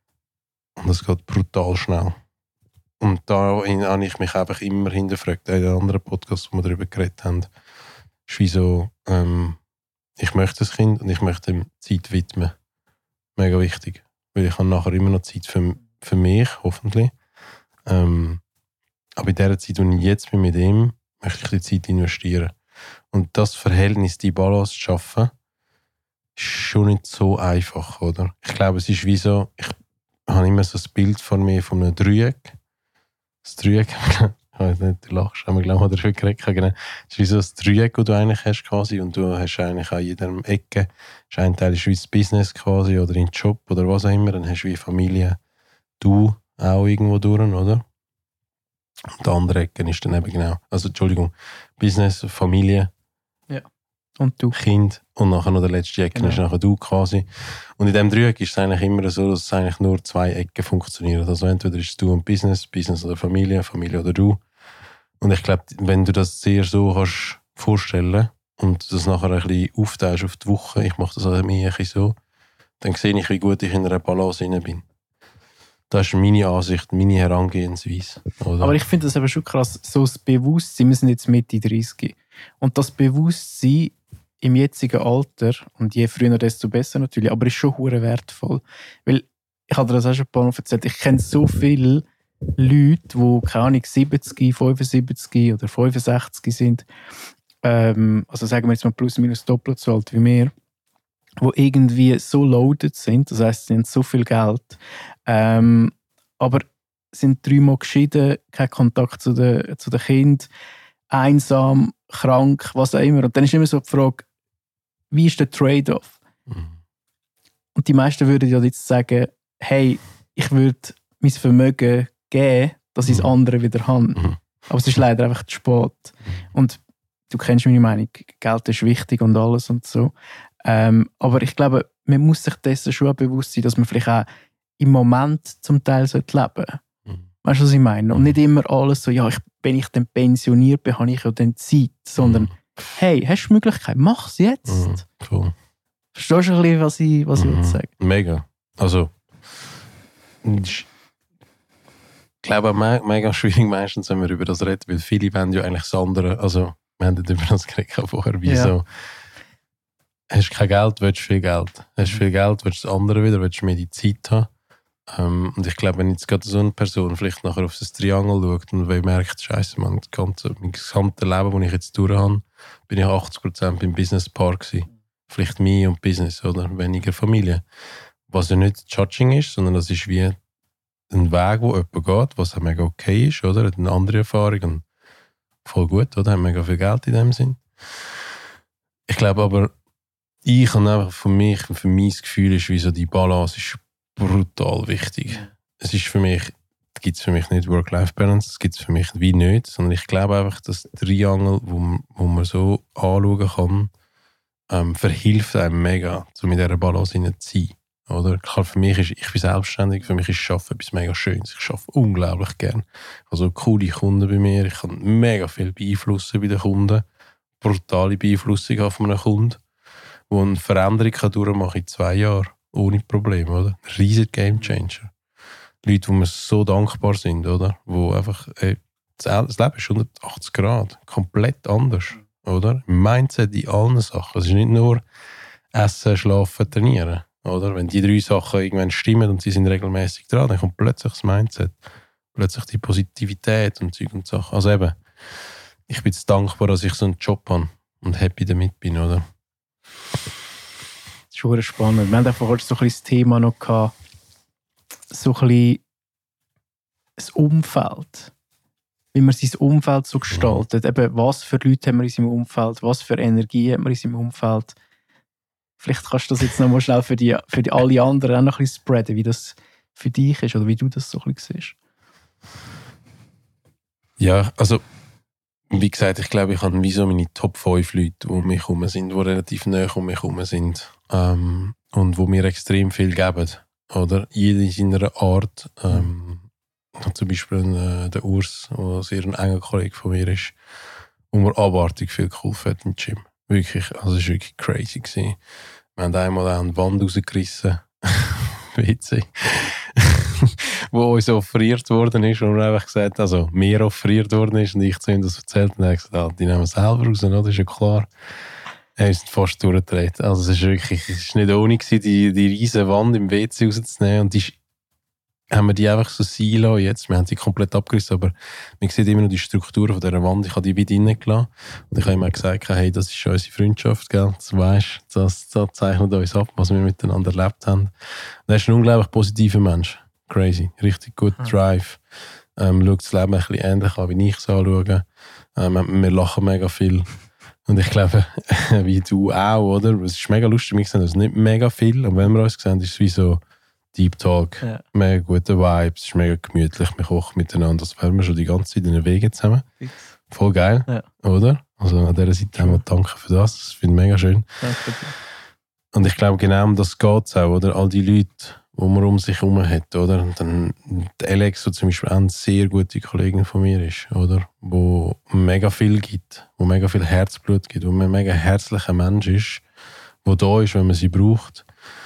Speaker 2: Und das geht brutal schnell. Und da habe ich mich einfach immer hinterfragt, in den anderen Podcasts, wo wir darüber geredet haben, ist wie so, ähm, ich möchte das Kind und ich möchte ihm Zeit widmen. Mega wichtig. Weil ich habe nachher immer noch Zeit für, für mich, hoffentlich. Ähm, aber in der Zeit, wo ich jetzt bin mit ihm, möchte ich die Zeit investieren. Und das Verhältnis, die Balance zu schaffen, ist schon nicht so einfach, oder? Ich glaube, es ist wie so, ich Ich habe immer so ein Bild von mir von einem Dreieck. Das Dreieck, ich weiß nicht, du lachst, haben wir glaube ich mal darüber geredet. Genau. Es ist wie so ein Dreieck, das du eigentlich hast quasi und du hast eigentlich an jeder Ecke, ein Teil ist wie das Business quasi oder dein Job oder was auch immer, dann hast du wie Familie, du auch irgendwo durch, oder? Und die andere Ecke ist dann eben genau, also Entschuldigung, Business, Familie.
Speaker 1: Ja. Und du.
Speaker 2: Kind und nachher noch der letzte Ecke genau. Ist nachher du quasi. Und in diesem Dreieck ist es eigentlich immer so, dass es eigentlich nur zwei Ecken funktionieren. Also entweder ist es du und Business, Business oder Familie, Familie oder du. Und ich glaube, wenn du das sehr so kannst vorstellen und das nachher ein bisschen aufteilst auf die Woche, ich mache das auch mir ein bisschen so, dann sehe ich, wie gut ich in einer Balance inne bin. Das ist meine Ansicht, meine Herangehensweise. Oder?
Speaker 1: Aber ich finde das eben schon krass, so das Bewusstsein, wir sind jetzt Mitte dreißig und das Bewusstsein im jetzigen Alter, und je früher, desto besser natürlich, aber ist schon hure wertvoll. Weil, ich habe dir das auch schon ein paar Mal erzählt, ich kenne so viele Leute, die, keine Ahnung, siebzig, fünfundsiebzig oder fünfundsechzig sind, ähm, also sagen wir jetzt mal plus minus doppelt so alt wie wir, die irgendwie so loaded sind, das heisst, sie haben so viel Geld, ähm, aber sind dreimal geschieden, kein Kontakt zu den, zu den Kindern, einsam, krank, was auch immer. Und dann ist immer so die Frage, wie ist der Trade-off? Mhm. Und die meisten würden ja jetzt sagen, hey, ich würde mein Vermögen geben, dass ich das andere wieder habe. Mhm. Aber es ist leider einfach zu spät. Und du kennst meine Meinung, Geld ist wichtig und alles und so. Ähm, aber ich glaube, man muss sich dessen schon bewusst sein, dass man vielleicht auch im Moment zum Teil leben sollte. Mhm. Weißt du, was ich meine? Und nicht immer alles so, ja, ich, wenn ich dann pensioniert bin, habe ich ja dann Zeit, sondern mhm. hey, hast du die Möglichkeit, mach es jetzt.
Speaker 2: Mhm, cool.
Speaker 1: Verstehst du ein bisschen, was ich, was
Speaker 2: mhm.
Speaker 1: ich sagen will?
Speaker 2: Mega. Also, ich glaube, me- mega schwierig meistens, wenn wir über das reden, weil viele wollen ja eigentlich das andere, also, wir haben nicht über das geredet vorher, wie ja. so, hast kein Geld, willst du viel Geld. Hast du viel Geld, willst du das andere wieder, willst du mehr die Zeit haben. Um, und ich glaube, wenn jetzt gerade so eine Person vielleicht nachher auf das Triangle schaut und merkt, Scheiße, man, das ganze, mein gesamtes Leben, das ich jetzt durch habe, bin ich achtzig Prozent beim Business-Paar gewesen. Vielleicht mehr und Business oder weniger Familie. Was ja nicht Judging ist, sondern das ist wie ein Weg, wo jemand geht, was auch mega okay ist, oder? Hat eine andere Erfahrung und voll gut, oder? Hat mega viel Geld in dem Sinn. Ich glaube aber, ich habe einfach für mich, für mein Gefühl ist, wie so die Balance ist brutal wichtig. Ja. Es ist für mich, gibt es für mich nicht Work-Life-Balance, es gibt es für mich wie nicht, sondern ich glaube einfach, dass Triangle, wo, wo man so anschauen kann, ähm, verhilft einem mega, um in dieser Balance zu sein. Oder? Klar, für mich ist, ich bin selbstständig, für mich ist Arbeiten etwas mega Schönes. Ich arbeite unglaublich gern. Also coole Kunden bei mir, ich kann mega viel beeinflussen bei den Kunden, brutale Beeinflussung auf einen Kunden, wo eine Veränderung kann durchmachen in zwei Jahren, ohne Probleme, oder? Ein riesiger Gamechanger. Leute, wo wir so dankbar sind, oder? Wo einfach, ey, das Leben ist hundertachtzig Grad, komplett anders, oder? Mindset in allen Sachen. Es ist nicht nur Essen, Schlafen, Trainieren. Oder? Wenn die drei Sachen irgendwann stimmen und sie sind regelmäßig dran, dann kommt plötzlich das Mindset, plötzlich die Positivität und Zeug und Sachen. Also eben, ich bin jetzt dankbar, dass ich so einen Job habe und happy damit bin, oder?
Speaker 1: Das ist schon spannend. Wir haben einfach heute so ein bisschen das Thema noch gehabt, so ein bisschen das Umfeld. Wie man sein Umfeld so gestaltet. Mhm. Eben, was für Leute haben wir in seinem Umfeld, was für Energie haben wir in seinem Umfeld. Vielleicht kannst du das jetzt noch mal schnell für, die, für die alle anderen auch noch ein bisschen spreaden, wie das für dich ist oder wie du das so ein bisschen siehst.
Speaker 2: Ja, also wie gesagt, ich glaube, ich habe wie so meine Top fünf Leute, die um mich herum sind, die relativ nahe um mich herum sind ähm, und die mir extrem viel geben. Oder? Jeder in seiner Art. Ähm, zum Beispiel äh, der Urs, der sehr ein enger Kollege von mir ist, wo mir abartig viel geholfen hat im Gym. Wirklich, also es war wirklich crazy gewesen. Wir haben einmal auch eine Wand rausgerissen. Witzig. Wo uns offeriert worden ist und wir einfach gesagt, also mir offeriert worden ist und ich zu ihm das erzählt und er hat gesagt, ah, die nehmen wir selber raus, oder? Das ist ja klar. Er ist fast durchgedreht. Also es ist wirklich, es ist nicht ohne gewesen, die, die riesige Wand im W C rauszunehmen und die ist, haben wir die einfach so sein lassen jetzt. Wir haben sie komplett abgerissen, aber man sieht immer noch die Struktur von dieser Wand. Ich habe die wieder reingelassen. Und ich habe immer gesagt, hey, das ist unsere Freundschaft, gell? Das weisst, das, das zeichnet uns ab, was wir miteinander erlebt haben. Und er ist ein unglaublich positiver Mensch. Crazy. Richtig gut Drive. Ähm, schaut das Leben ein bisschen ähnlich an, wie ich es anschaue. Ähm, wir lachen mega viel. Und ich glaube, wie du auch, oder? Es ist mega lustig, wir sehen uns nicht mega viel, aber wenn wir uns sehen, ist es wie so Deep Talk, ja. Mega gute Vibes, es ist mega gemütlich, wir kochen miteinander, das wären wir schon die ganze Zeit in den Wegen zusammen. Voll geil, ja. Oder? Also an dieser Seite haben wir danke für das, das finde ich mega schön. Danke. Und ich glaube, genau um das geht es auch, oder? All die Leute, die man um sich herum hat, oder? Und dann Alex, die zum Beispiel auch eine sehr gute Kollegin von mir ist, oder? Wo mega viel gibt, wo mega viel Herzblut gibt, wo ein mega herzlicher Mensch ist, der da ist, wenn man sie braucht.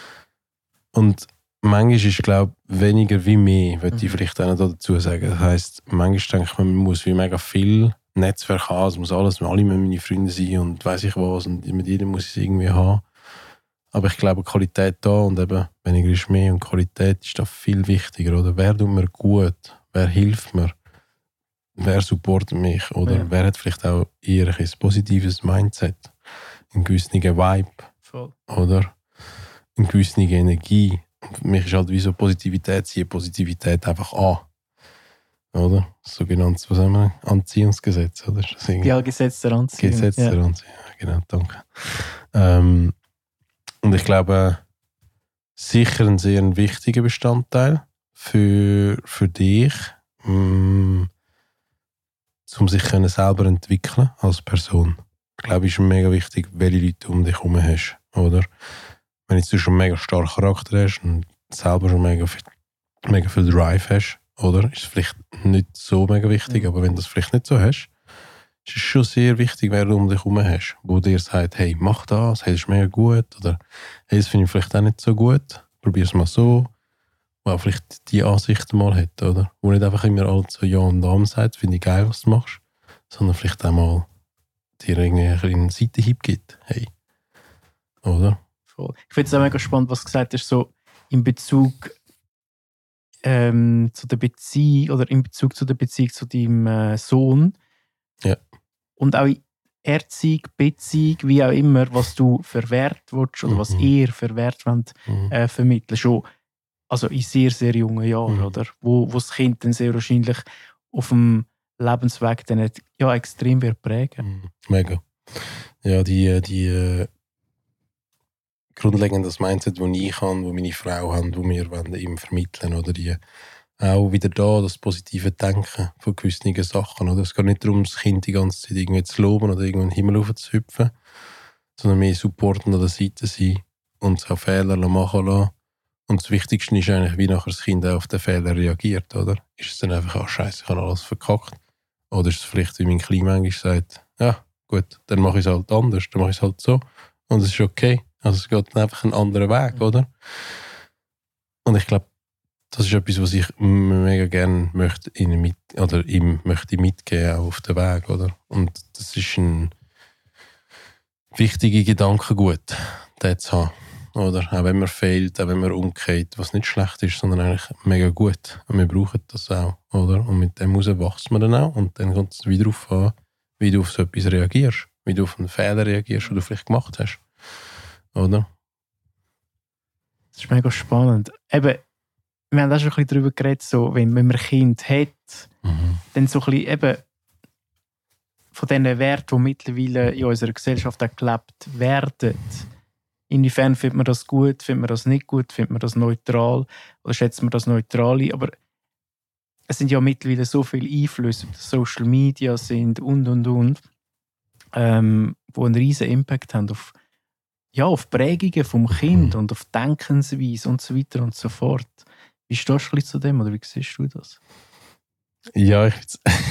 Speaker 2: Und manchmal ist, glaube ich, weniger wie mehr, würde ich mhm. vielleicht auch noch dazu sagen. Das heisst, manchmal denke ich, man muss wie mega viel Netzwerk haben, es muss alles, alle müssen meine Freunde sein und weiss ich was und mit jedem muss ich es irgendwie haben. Aber ich glaube, Qualität da und eben weniger ist mehr und Qualität ist da viel wichtiger. Oder? Wer tut mir gut? Wer hilft mir? Wer supportet mich? Oder ja. Wer hat vielleicht auch eher ein positives Mindset? Einen gewissen Vibe? Voll. Oder? Eine gewisse Energie. Und für mich ist halt wie so Positivität, ziehe Positivität einfach an. Oder? Das sogenanntes, was haben wir? Anziehungsgesetz, oder?
Speaker 1: Ja, Gesetz der Anziehung.
Speaker 2: Gesetz der ja. Anziehung, genau, danke. Ähm, und ich glaube, sicher ein sehr wichtiger Bestandteil für, für dich, um sich können selber entwickeln als Person. Ich glaube, es ist mega wichtig, welche Leute um dich herum hast, oder? Wenn jetzt du schon mega starken Charakter hast und selber schon mega viel, mega viel Drive hast, oder? Ist es vielleicht nicht so mega wichtig, mhm. aber wenn du das vielleicht nicht so hast, ist es schon sehr wichtig, wer du um dich herum hast, wo dir sagt, hey, mach das, hey, das ist mega gut, oder hey, das finde ich vielleicht auch nicht so gut, probier es mal so, wo auch vielleicht die Ansicht mal hat, oder? Wo nicht einfach immer alles so Ja und Amen sagt, finde ich geil, was du machst, sondern vielleicht auch mal dir irgendwie einen Seitenhieb gibt, hey, oder?
Speaker 1: Ich finde es auch mega spannend, was du gesagt hast, so in Bezug ähm, zu der Beziehung oder in Bezug zu der Beziehung zu deinem äh, Sohn.
Speaker 2: Ja.
Speaker 1: Und auch Erziehung, Beziehung, wie auch immer, was du für Wert willst oder mhm. was ihr für Wert wollt, mhm. äh, vermitteln. Schon also in sehr, sehr jungen Jahren, mhm. oder? Wo, wo das Kind dann sehr wahrscheinlich auf dem Lebensweg dann nicht, ja, extrem wird prägen.
Speaker 2: Mhm. Mega. Ja, die, die äh, grundlegendes Mindset, das ich habe, das meine Frau hat, das wir ihm vermitteln, oder die auch wieder da, das positive Denken von gewissen Sachen. Oder? Es geht nicht darum, das Kind die ganze Zeit irgendwie zu loben oder irgendwo in den Himmel rauf zu hüpfen, sondern mehr supportend an der Seite sein und auch Fehler machen lassen. Und das Wichtigste ist eigentlich, wie nachher das Kind auch auf den Fehler reagiert, oder? Ist es dann einfach, oh Scheiße, ich habe alles verkackt? Oder ist es vielleicht, wie mein Klein manchmal sagt, ja, gut, dann mache ich es halt anders, dann mache ich es halt so. Und es ist okay. Also es geht einfach einen anderen Weg, oder? Und ich glaube, das ist etwas, was ich mega gerne möchte ihnen mit, oder ihm möchte mitgeben, auch auf den Weg, oder? Und das ist ein wichtiger Gedankengut, den zu haben. Oder? Auch wenn man fehlt, auch wenn man umgeht, was nicht schlecht ist, sondern eigentlich mega gut. Und wir brauchen das auch, oder? Und mit dem raus wächst man dann auch. Und dann kommt es wieder darauf an, wie du auf so etwas reagierst. Wie du auf einen Fehler reagierst, den du vielleicht gemacht hast. Oder?
Speaker 1: Das ist mega spannend. Eben, wir haben auch schon ein bisschen darüber geredet, so, wenn, wenn man ein Kind hat,
Speaker 2: Mhm.
Speaker 1: dann so ein bisschen eben von diesen Werten, die mittlerweile in unserer Gesellschaft auch gelebt werden. Inwiefern findet man das gut, findet man das nicht gut, findet man das neutral oder schätzt man das neutral ein? Aber es sind ja mittlerweile so viele Einflüsse, ob das Social Media sind und, und, und, ähm, die einen riesen Impact haben auf, ja, auf Prägungen vom Kind und auf Denkensweise und so weiter und so fort. Wie stehst du zu dem oder wie siehst du das?
Speaker 2: Ja, ich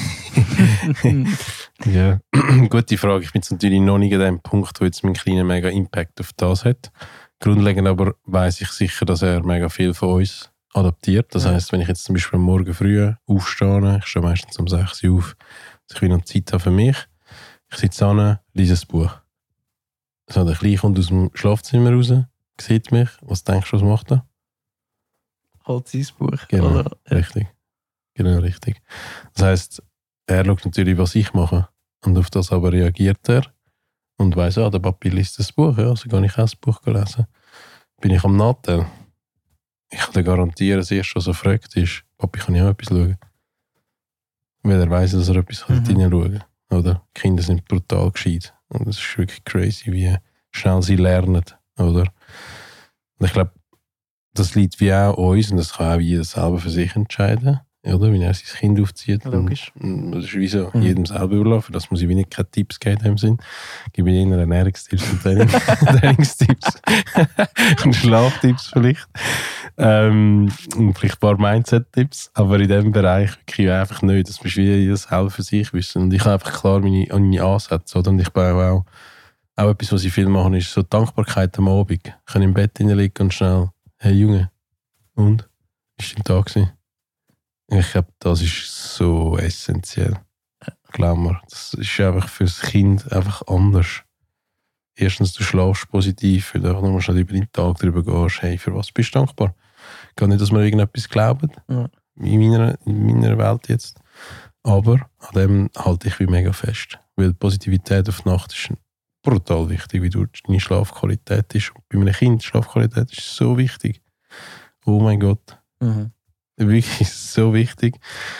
Speaker 2: ja, gute Frage. Ich bin jetzt natürlich noch nicht an dem Punkt, wo jetzt mein Kleiner mega Impact auf das hat. Grundlegend aber weiss ich sicher, dass er mega viel von uns adaptiert. Das
Speaker 1: Ja.
Speaker 2: heisst, wenn ich jetzt zum Beispiel am Morgen früh aufstehe, ich stehe meistens um sechs Uhr auf, dass ich wieder noch Zeit habe für mich. Ich sitze an, lese ein Buch. So, der Kleine kommt aus dem Schlafzimmer raus, sieht mich. Was denkst du, was macht er?
Speaker 1: Halt sein Buch.
Speaker 2: Genau,
Speaker 1: Oder? Ja.
Speaker 2: richtig. Genau, richtig. Das heisst, er schaut natürlich, was ich mache. Und auf das aber reagiert er und weiss, ah, der Papi liest das Buch, ja, also kann ich auch das Buch lesen. Bin ich am Nattel? Ich kann dir garantieren, das erste, was er fragt, ist, Papi, kann ich auch etwas schauen? Weil er weiss, dass er etwas
Speaker 1: Mhm.
Speaker 2: hineinschauen kann. Oder? Die Kinder sind brutal gescheit. Und es ist wirklich crazy, wie schnell sie lernen. Oder? Und ich glaube, das liegt wie auch an uns und das kann auch jeder selber für sich entscheiden. Oder? Wenn er sein Kind aufzieht.
Speaker 1: Logisch.
Speaker 2: Und das ist wie so,
Speaker 1: Mhm.
Speaker 2: jedem selber überlaufen. Das muss ich wie nicht keine Tipps geben in dem Sinn. Ich gebe ihnen Ernährungstipps und Training, Trainingstipps und Schlaftipps vielleicht. Ähm, und vielleicht ein paar Mindset-Tipps. Aber in diesem Bereich wirklich einfach nicht. Das muss wie jedes selber für sich wissen. Und ich habe einfach klar meine, meine Ansätze. Oder? Und ich bin auch, auch etwas, was ich viel mache, ist so Dankbarkeit am Abend. Ich kann im Bett hineinlegen und schnell, hey Junge, und? Ist dein Tag gewesen? Ich glaube, das ist so essentiell. Glaub mir, das ist einfach für das Kind einfach anders. Erstens, du schlafst positiv, weil du einfach nochmal schnell über den Tag darüber gehst, hey, für was bist du dankbar? Gar nicht, dass wir irgendetwas glauben,
Speaker 1: Ja.
Speaker 2: in, meiner, in meiner Welt jetzt. Aber an dem halte ich wie mega fest. Weil Positivität auf die Nacht ist brutal wichtig, wie du deine Schlafqualität ist. Und bei einem Kind, Schlafqualität ist so wichtig. Oh mein Gott.
Speaker 1: Mhm.
Speaker 2: Wirklich so wichtig.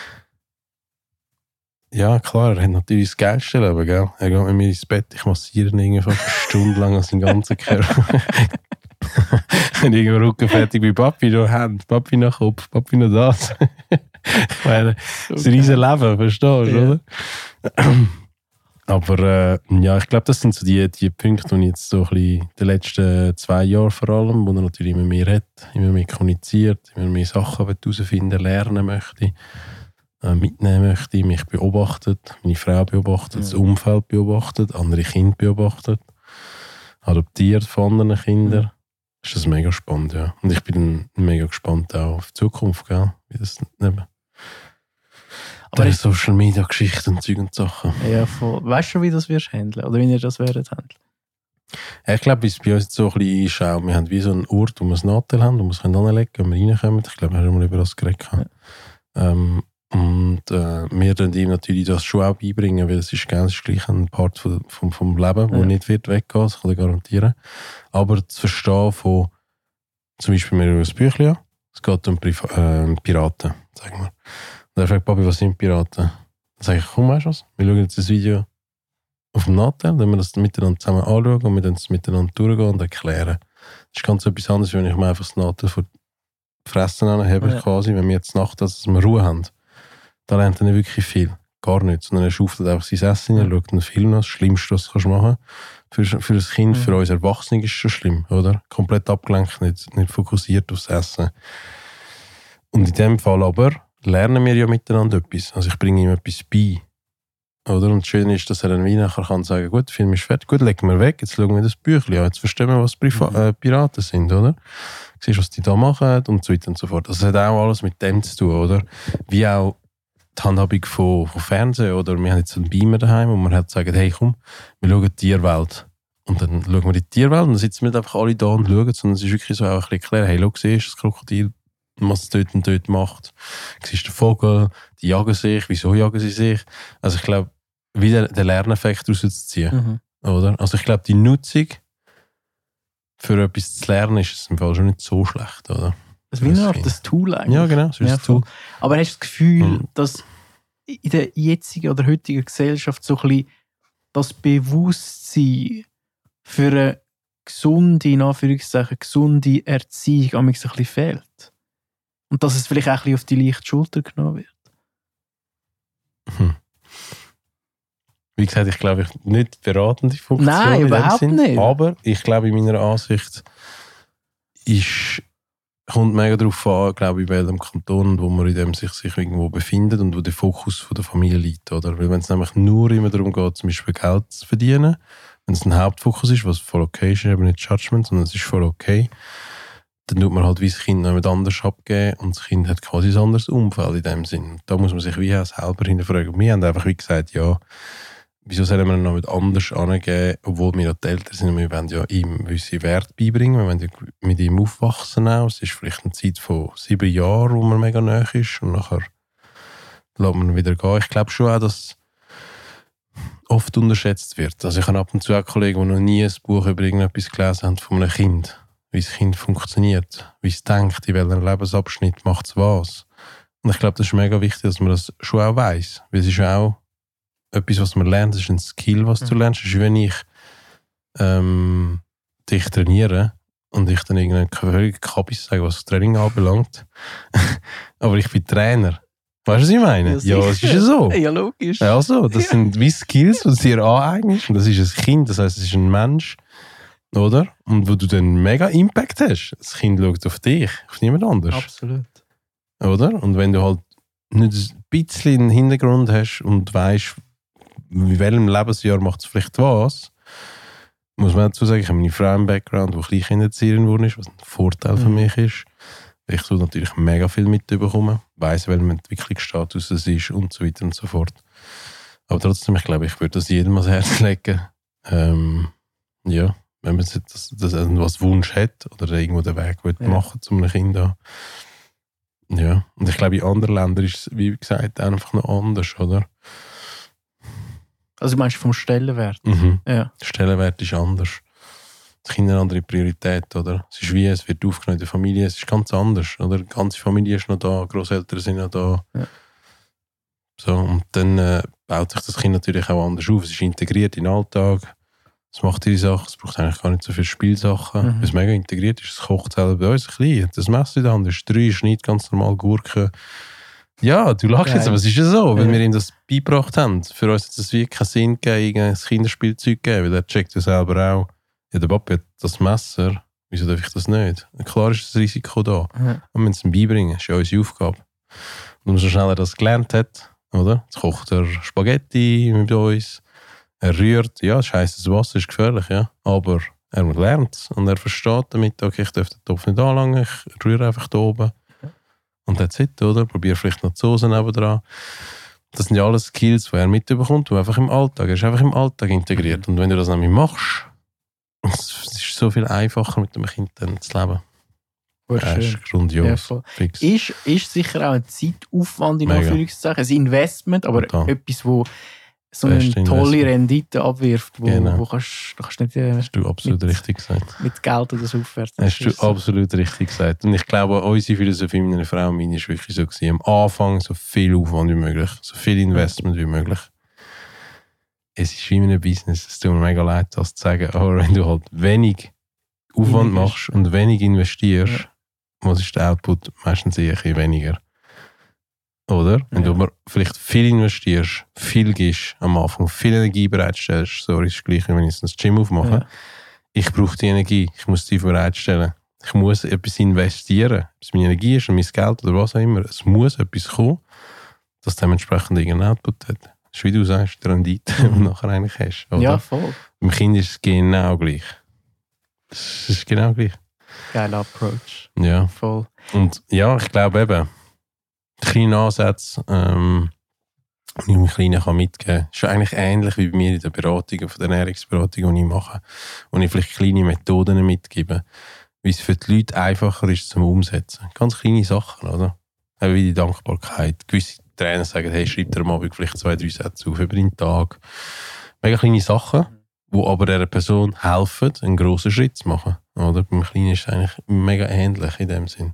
Speaker 2: Ja, klar, er hat natürlich das geilste Leben, gell? Er geht mit mir ins Bett, ich massiere ihn irgendwie stundenlang an seinen ganzen Körper. Und irgendwo rückenfertig wie Papi noch Hand, Papi noch Kopf, Papi noch das. Ich meine, das ist ein riesen Leben, verstehst du,
Speaker 1: Ja.
Speaker 2: oder? Aber äh, ja, ich glaube, das sind so die, die Punkte, die ich jetzt so ein bisschen in den letzten zwei Jahren vor allem, wo er natürlich immer mehr hat, immer mehr kommuniziert, immer mehr Sachen herausfinden, lernen möchte, äh, mitnehmen möchte, mich beobachtet, meine Frau beobachtet,
Speaker 1: Mhm.
Speaker 2: das Umfeld beobachtet, andere Kinder beobachtet, adoptiert von anderen Kindern. Das ist das mega spannend, ja. Und ich bin dann mega gespannt auch auf die Zukunft, gell? Wie das eben.
Speaker 1: Aber
Speaker 2: Die
Speaker 1: ich,
Speaker 2: Social Media Geschichten und Zeug und Sachen.
Speaker 1: ja, voll. Weißt du schon, wie das wirst handeln? Oder wie ihr das werdet handeln?
Speaker 2: Ja, ich glaube, wie es bei uns jetzt so ein bisschen einschaut, wir haben wie so einen Ort, wo wir ein Nattel haben, wo wir es anlegen können, wenn wir reinkommen. Ich glaube, wir haben mal über das geredet.
Speaker 1: Ja.
Speaker 2: Ähm, und äh, wir dann ihm natürlich das schon auch beibringen, weil es ist, gell, es ist gleich ein Part von, vom, vom Leben, der
Speaker 1: Ja.
Speaker 2: nicht wird weggehen, das kann ich garantieren. Aber zu verstehen von, zum Beispiel, wir haben ein Büchlein an, es geht um Priva- äh, Piraten, sagen wir. Und er fragt, Papi, was sind Piraten? Dann sage ich, komm, weißt du was, wir schauen jetzt das Video auf dem Nattel, dann wir das miteinander zusammen anschauen und wir dann das miteinander durchgehen und erklären. Das ist ganz etwas anderes, wenn ich mir einfach das Nattel vor die Fresse anhebe,
Speaker 1: Ja.
Speaker 2: quasi, wenn wir jetzt Nacht, dass wir Ruhe haben. Da lernt er nicht wirklich viel. gar nicht. Sondern er schaufelt einfach sein Essen rein, schaut einen Film an, das Schlimmste, was du machen kannst. Für, für ein Kind, mhm. für uns Erwachsene ist es schon schlimm, oder? Komplett abgelenkt, nicht, nicht fokussiert aufs Essen. Und in dem Fall aber lernen wir ja miteinander etwas. Also ich bringe ihm etwas bei. Oder? Und das Schöne ist, dass er dann wie nachher kann sagen, gut, der Film ist fertig, gut, legen wir weg, jetzt schauen wir das Büchlein an, jetzt verstehen wir, was Priva- äh, Piraten sind, oder? Siehst du, was die da machen und so weiter und so fort. Das hat auch alles mit dem zu tun, oder? Wie auch die Handhabung von, von Fernsehen, oder? Wir haben jetzt einen Beamer daheim, wo man halt sagt, hey komm, wir schauen die Tierwelt. Und dann schauen wir die Tierwelt und dann sitzen wir nicht einfach alle da und schauen, sondern es ist wirklich so auch ein bisschen erklären, hey, schau, siehst du das Krokodil, was es dort und dort macht. Siehst du den Vogel, die jagen sich, wieso jagen sie sich? Also ich glaube, wieder den Lerneffekt rauszuziehen. Mhm. Oder? Also ich glaube, die Nutzung für etwas zu lernen ist es im Fall schon nicht so schlecht, oder?
Speaker 1: Das ist wie eine Art das Tool eigentlich.
Speaker 2: Ja, genau, so ist das Tool.
Speaker 1: Aber hast du das Gefühl, mhm. dass in der jetzigen oder heutigen Gesellschaft so ein bisschen das Bewusstsein für eine gesunde, in Anführungszeichen, gesunde Erziehung ein bisschen fehlt? Und dass es vielleicht auch ein bisschen auf die leichte Schulter genommen wird?
Speaker 2: Hm. Wie gesagt, ich glaube, ich nicht beratende Funktion.
Speaker 1: Nein, überhaupt nicht.
Speaker 2: Aber ich glaube, in meiner Ansicht ist, kommt mega darauf an, glaube ich, in welchem Kanton, wo man in dem sich, sich irgendwo befindet und wo der Fokus von der Familie liegt. Oder? Weil wenn es nämlich nur immer darum geht, zum Beispiel Geld zu verdienen, wenn es ein Hauptfokus ist, was voll okay ist, eben nicht Judgment, sondern es ist voll okay, dann tut man halt wie das Kind noch mit anders abgeben und das Kind hat quasi ein anderes Umfeld in dem Sinn. Da muss man sich wie auch selber hinterfragen. Wir haben einfach wie gesagt, ja, wieso sollen wir ihn noch mit anders angeben, obwohl wir ja die Eltern sind und wir wollen ja ihm gewisse Werte beibringen, wir wollen ja mit ihm aufwachsen auch. Es ist vielleicht eine Zeit von sieben Jahren, wo man mega nahe ist und nachher lässt man ihn wieder gehen. Ich glaube schon auch, dass oft unterschätzt wird. Also ich habe ab und zu auch Kollegen, die noch nie ein Buch über irgendetwas gelesen haben von einem Kind. Wie das Kind funktioniert, wie es denkt, in welchem Lebensabschnitt macht es was. Und ich glaube, das ist mega wichtig, dass man das schon auch weiss. Weil es ist auch etwas, was man lernt, es ist ein Skill, was du lernst. Es ist, wenn ich ähm, dich trainiere und ich dann irgendeinen völligen Kabis sage, was das Training anbelangt. Aber ich bin Trainer. Weißt du, was ich meine? Ja, ja, es ist ja so.
Speaker 1: Ja, logisch.
Speaker 2: Also, das ja. sind wie Skills, die dir aneignest. Und das ist ein Kind, das heisst, es ist ein Mensch, oder? Und wo du dann mega Impact hast. Das Kind schaut auf dich, auf niemand anders.
Speaker 1: Absolut.
Speaker 2: Oder? Und wenn du halt nicht ein bisschen einen Hintergrund hast und weißt, in welchem Lebensjahr macht es vielleicht was, muss man dazu sagen, ich habe meine Frau im Background, die Kleinkinderzieherin geworden ist, was ein Vorteil mhm. für mich ist. Ich tue natürlich mega viel mitbekommen, weiss, welchem Entwicklungsstatus es ist und so weiter und so fort. Aber trotzdem, ich glaube, ich würde das jedem ans Herz legen. Ähm, ja. Wenn man das, das was Wunsch hat oder irgendwo den Weg ja. machen zu einem Kind an. Ja, und ich glaube, in anderen Ländern ist es, wie gesagt, einfach noch anders, oder?
Speaker 1: Also meinst du vom Stellenwert?
Speaker 2: Mhm.
Speaker 1: Ja.
Speaker 2: Der Stellenwert ist anders. Das Kind hat eine andere Priorität, oder? Es ist wie, es wird aufgenommen in der Familie, es ist ganz anders, oder? Die ganze Familie ist noch da, Grosseltern sind noch da. Ja. So, und dann äh, baut sich das Kind natürlich auch anders auf. Es ist integriert in den Alltag. Es macht ihre Sachen, es braucht eigentlich gar nicht so viele Spielsachen. Mhm. Weil es mega integriert ist, es kocht selber bei uns ein bisschen. Das Messer in der Hand ist drei, schneidet ganz normal Gurken. Ja, du lachst jetzt, aber es ist ja so, weil ja. wir ihm das beigebracht haben. Für uns hat es wirklich keinen Sinn gegeben, ein Kinderspielzeug gegeben, weil er checkt ja selber auch, ja, der Papi hat das Messer, wieso darf ich das nicht? Klar ist das Risiko da. Mhm. Und wenn es ihm beibringen, ist ja unsere Aufgabe. Und umso schneller er das gelernt hat, oder? Jetzt kocht er Spaghetti mit uns. Er rührt, ja, scheisses Wasser ist gefährlich, ja. Aber er lernt es und er versteht damit, okay, ich darf den Topf nicht anlangen, ich rühre einfach da oben. Und that's it, oder? Probier vielleicht noch die Soße nebendran. Das sind ja alles Skills, die er mitbekommt, die einfach im Alltag, er ist einfach im Alltag integriert. Und wenn du das nämlich machst, es ist so viel einfacher mit dem Kind dann zu leben. Ja, ist grandios. Ja, fix.
Speaker 1: Ist, ist sicher auch ein Zeitaufwand, in Anführungszeichen, ein Investment, aber Total. etwas, wo so eine Beste tolle Investment. Rendite abwirft, wo, genau. wo kannst, du kannst nicht äh,
Speaker 2: hast du absolut mit, richtig gesagt.
Speaker 1: mit Geld oder so aufwärts.
Speaker 2: Hast du so. absolut richtig gesagt. Und ich glaube, unsere Philosophie mit einer Frau und meine war wirklich so gewesen, am Anfang so viel Aufwand wie möglich, so viel Investment wie möglich. Es ist wie in einem Business, es tut mir mega leid, das zu sagen, aber wenn du halt wenig Aufwand machst und wenig investierst, ja. was ist der Output? Meistens eher ein bisschen weniger. oder? Wenn
Speaker 1: Ja.
Speaker 2: du aber vielleicht viel investierst, viel gibst am Anfang, viel Energie bereitstellst, sorry, ist das Gleiche, wenn ich das Gym aufmache.
Speaker 1: Ja.
Speaker 2: Ich brauche die Energie, ich muss die bereitstellen. Ich muss etwas investieren. Ob es meine Energie ist und mein Geld oder was auch immer. Es muss etwas kommen, das dementsprechend irgendeinen Output hat. Das ist, wie du sagst, die Rendite, die du nachher eigentlich hast. Oder?
Speaker 1: Ja, voll.
Speaker 2: Beim Kind ist es genau gleich. Es ist genau gleich.
Speaker 1: Geiler Approach.
Speaker 2: Ja.
Speaker 1: Voll.
Speaker 2: Und ja, ich glaube eben, kleine Ansätze, ähm, die ich dem Kleinen kann mitgeben kann, ist eigentlich ähnlich wie bei mir in der Beratung, von der Ernährungsberatung, die ich mache, wo ich vielleicht kleine Methoden mitgebe, wie es für die Leute einfacher ist zum Umsetzen. Ganz kleine Sachen, oder? Eben wie die Dankbarkeit. Gewisse Trainer sagen, hey, schreib dir am Abend vielleicht zwei, drei Sätze auf über den Tag. Mega kleine Sachen, die aber dieser Person helfen, einen grossen Schritt zu machen. Oder? Beim Kleinen ist es eigentlich mega ähnlich in dem Sinn.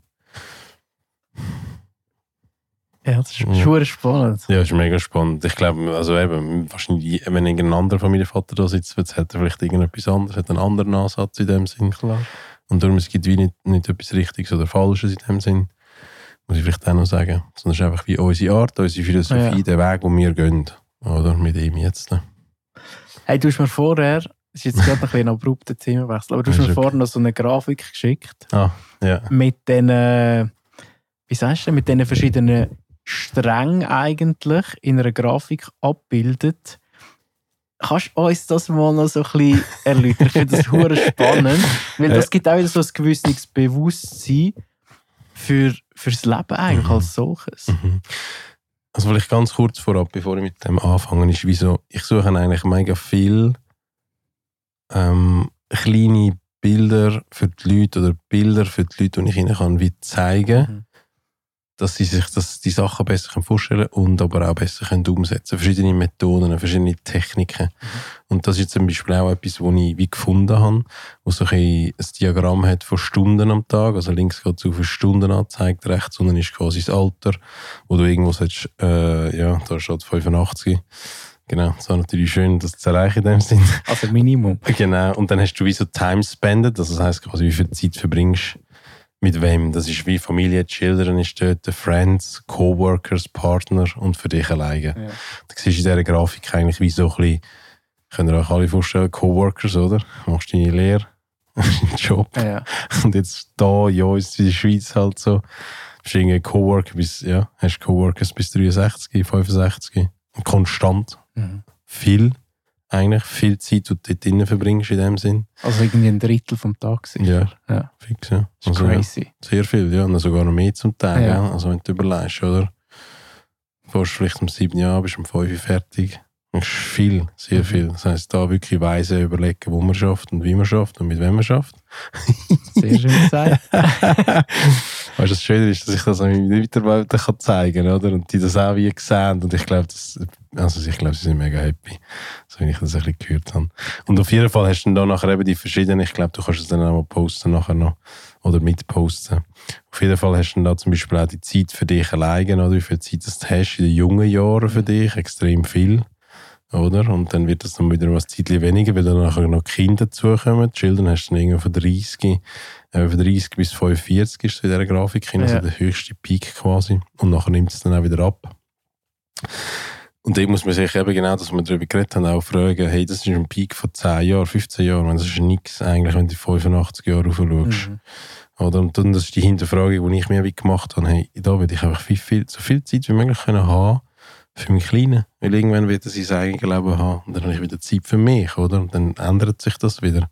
Speaker 1: Ja, das ist
Speaker 2: Ja.
Speaker 1: schon spannend.
Speaker 2: Ja, das ist mega spannend. Ich glaube, also eben, wahrscheinlich, wenn irgendein anderer Familienvater da sitzt, hat er vielleicht irgendetwas anderes, hat einen anderen Ansatz in dem Sinn.
Speaker 1: Klar.
Speaker 2: Und darum, es gibt wie nicht, nicht etwas Richtiges oder Falsches in dem Sinn, muss ich vielleicht auch noch sagen. Sondern es ist einfach wie unsere Art, unsere Philosophie,
Speaker 1: Ja.
Speaker 2: der Weg, den wir gehen. Oder? Mit ihm jetzt.
Speaker 1: Hey, du hast mir vorher, das ist jetzt gerade ein bisschen ein abrupter Themenwechsel, aber du hast
Speaker 2: Das
Speaker 1: mir
Speaker 2: ist
Speaker 1: vorher noch so eine Grafik geschickt
Speaker 2: Ah, ja.
Speaker 1: mit den, äh, wie sagst du, mit den verschiedenen Strängen eigentlich in einer Grafik abbildet. Kannst du uns das mal noch so ein bisschen erläutern? Ich finde das hure spannend, weil das gibt auch wieder so ein gewisses Bewusstsein für, fürs Leben eigentlich
Speaker 2: Mhm.
Speaker 1: als solches.
Speaker 2: Mhm. Also vielleicht ganz kurz vorab, bevor ich mit dem anfange, ist wieso, ich suche eigentlich mega viel ähm, kleine Bilder für die Leute oder Bilder für die Leute, die ich ihnen kann wie zeigen kann,
Speaker 1: Mhm.
Speaker 2: dass sie sich das, die Sachen besser vorstellen können und aber auch besser können umsetzen können. Verschiedene Methoden, verschiedene Techniken.
Speaker 1: Mhm.
Speaker 2: Und das ist zum Beispiel auch etwas, was ich wie gefunden habe, wo so ein, ein Diagramm hat von Stunden am Tag. Also links geht es auf Stunden angezeigt, rechts unten ist quasi das Alter, wo du irgendwo sagst, äh, ja, da steht fünfundachtzig. Genau, das war natürlich schön, das zu erreichen in dem Sinn.
Speaker 1: Also Minimum.
Speaker 2: Genau, und dann hast du wie so Time spended, also das heisst quasi, wie viel Zeit verbringst mit wem. Das ist wie Familie, Children ist dort, Friends, Coworkers, Partner und für dich alleine.
Speaker 1: Ja.
Speaker 2: Da siehst du in dieser Grafik eigentlich wie so ein bisschen, könnt ihr euch alle vorstellen, Coworkers, oder? Du machst deine Lehre, deinen Job.
Speaker 1: Ja.
Speaker 2: Und jetzt da, ja, ist in der Schweiz halt so, bist du irgendwie Coworker bis, ja, hast Coworkers bis dreiundsechzig, fünfundsechzig. Und konstant.
Speaker 1: Mhm.
Speaker 2: Viel, eigentlich, viel Zeit, die du dort drinnen verbringst in dem Sinn.
Speaker 1: Also irgendwie ein Drittel vom Tag sicher.
Speaker 2: Ja,
Speaker 1: Ja.
Speaker 2: fix, ja.
Speaker 1: Das ist
Speaker 2: Also, ja,
Speaker 1: crazy.
Speaker 2: sehr viel, ja. Und sogar noch mehr zum Teil,
Speaker 1: Ja.
Speaker 2: ja. Also wenn du überlegst, oder? Du fährst vielleicht um sieben Jahre, bist um fünf Uhr fertig. Das ist viel, sehr
Speaker 1: Mhm.
Speaker 2: viel. Das heisst, da wirklich weise überlegen, wo man schafft und wie man schafft und mit wem man schafft.
Speaker 1: Sehr schön gesagt.
Speaker 2: Weißt du, das Schöne ist, dass ich das an meinen Mitarbeitern kann zeigen kann, oder? Und die das auch wie sehen. Und ich glaube, das, also ich glaube, sie sind mega happy, so wie ich das ein bisschen gehört habe. Und auf jeden Fall hast du dann da nachher eben die verschiedenen, ich glaube, du kannst es dann auch mal posten nachher noch, oder mitposten. Auf jeden Fall hast du dann da zum Beispiel auch die Zeit für dich alleine, oder? Wie viel Zeit das du hast in den jungen Jahren für dich, extrem viel. Oder? Und dann wird das dann wieder was Zeitchen weniger, weil dann nachher noch Kinder dazukommen. Die Children hast du dann irgendwo von dreißig, äh, von dreißig bis fünfundvierzig ist so in dieser Grafik, also
Speaker 1: Ja.
Speaker 2: der höchste Peak quasi. Und nachher nimmt es dann auch wieder ab. Und da muss man sich eben genau, dass wir darüber geredet haben, auch fragen, hey, das ist ein Peak von zehn Jahren, fünfzehn Jahren, das ist nichts eigentlich, wenn du fünfundachtzig Jahre rauf schaust.
Speaker 1: Mhm.
Speaker 2: Oder? Und dann, das ist die Hinterfrage, die ich mir wie gemacht habe, hey, da würde ich einfach viel, viel, so viel Zeit wie möglich können haben für meinen Kleinen. Weil irgendwann wird er sein eigenes Leben haben. Und dann habe ich wieder Zeit für mich, oder? Und dann ändert sich das wieder.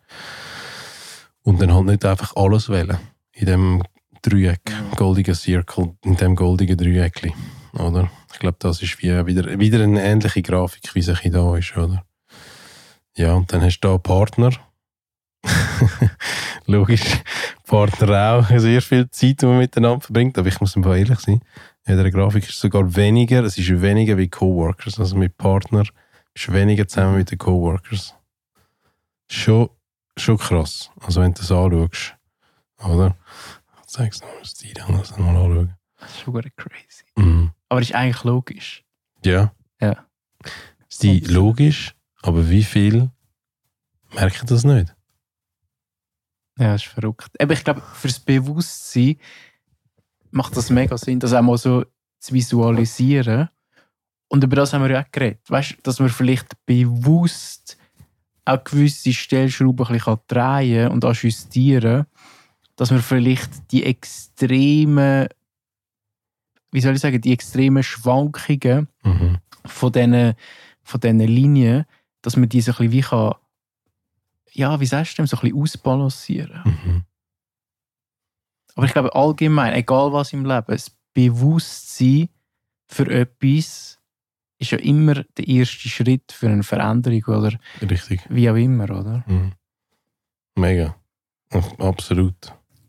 Speaker 2: Und dann halt nicht einfach alles wählen. In dem Dreieck,
Speaker 1: Mhm.
Speaker 2: goldigen Circle, in dem goldigen Dreieckli, oder? Ich glaube, das ist wie wieder, wieder eine ähnliche Grafik, wie sie hier da ist, oder? Ja, und dann hast du da einen Partner. Logisch, Partner auch sehr viel Zeit, die man miteinander verbringt, aber ich muss mal ehrlich sein, in der Grafik ist es sogar weniger, es ist weniger wie Coworkers, also mit Partner ist weniger zusammen mit den Coworkers. Schon, schon krass, also wenn du das anschaust, oder? Ich zeige es noch, das die dann das mal anschauen.
Speaker 1: Das ist schon gut crazy.
Speaker 2: Mhm.
Speaker 1: Aber das ist eigentlich logisch.
Speaker 2: Ja.
Speaker 1: Ja.
Speaker 2: Ist die logisch, aber wie viel merken das nicht?
Speaker 1: Ja, das ist verrückt. Aber ich glaube, fürs Bewusstsein macht das mega Sinn, das auch mal so zu visualisieren. Und über das haben wir ja auch geredet. Weißt, dass man vielleicht bewusst auch gewisse Stellschrauben ein bisschen drehen und auch justieren, dass man vielleicht die extremen, wie soll ich sagen, die extremen Schwankungen
Speaker 2: Mhm.
Speaker 1: von diesen, von diesen Linien, dass man die so ein bisschen wie kann, ja, wie sagst du dem, so ein bisschen ausbalancieren.
Speaker 2: Mhm.
Speaker 1: Aber ich glaube allgemein, egal was im Leben, das Bewusstsein für etwas ist ja immer der erste Schritt für eine Veränderung oder
Speaker 2: Richtig.
Speaker 1: wie auch immer, oder?
Speaker 2: Mhm. Mega. Absolut.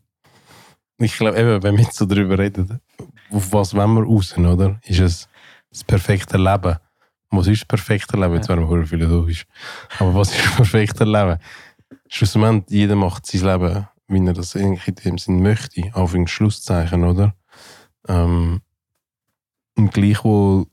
Speaker 2: Ich glaube, eben, wenn wir jetzt so darüber reden, auf was wollen wir raus, oder? Ist es das perfekte Leben? Was ist das perfekte Leben? Jetzt werden wir philosophisch. Aber was ist das perfekte Leben? Schlussendlich, jeder macht sein Leben, wie er das eigentlich in dem Sinn möchte. Auf ein Schlusszeichen, oder? Ähm, und gleichwohl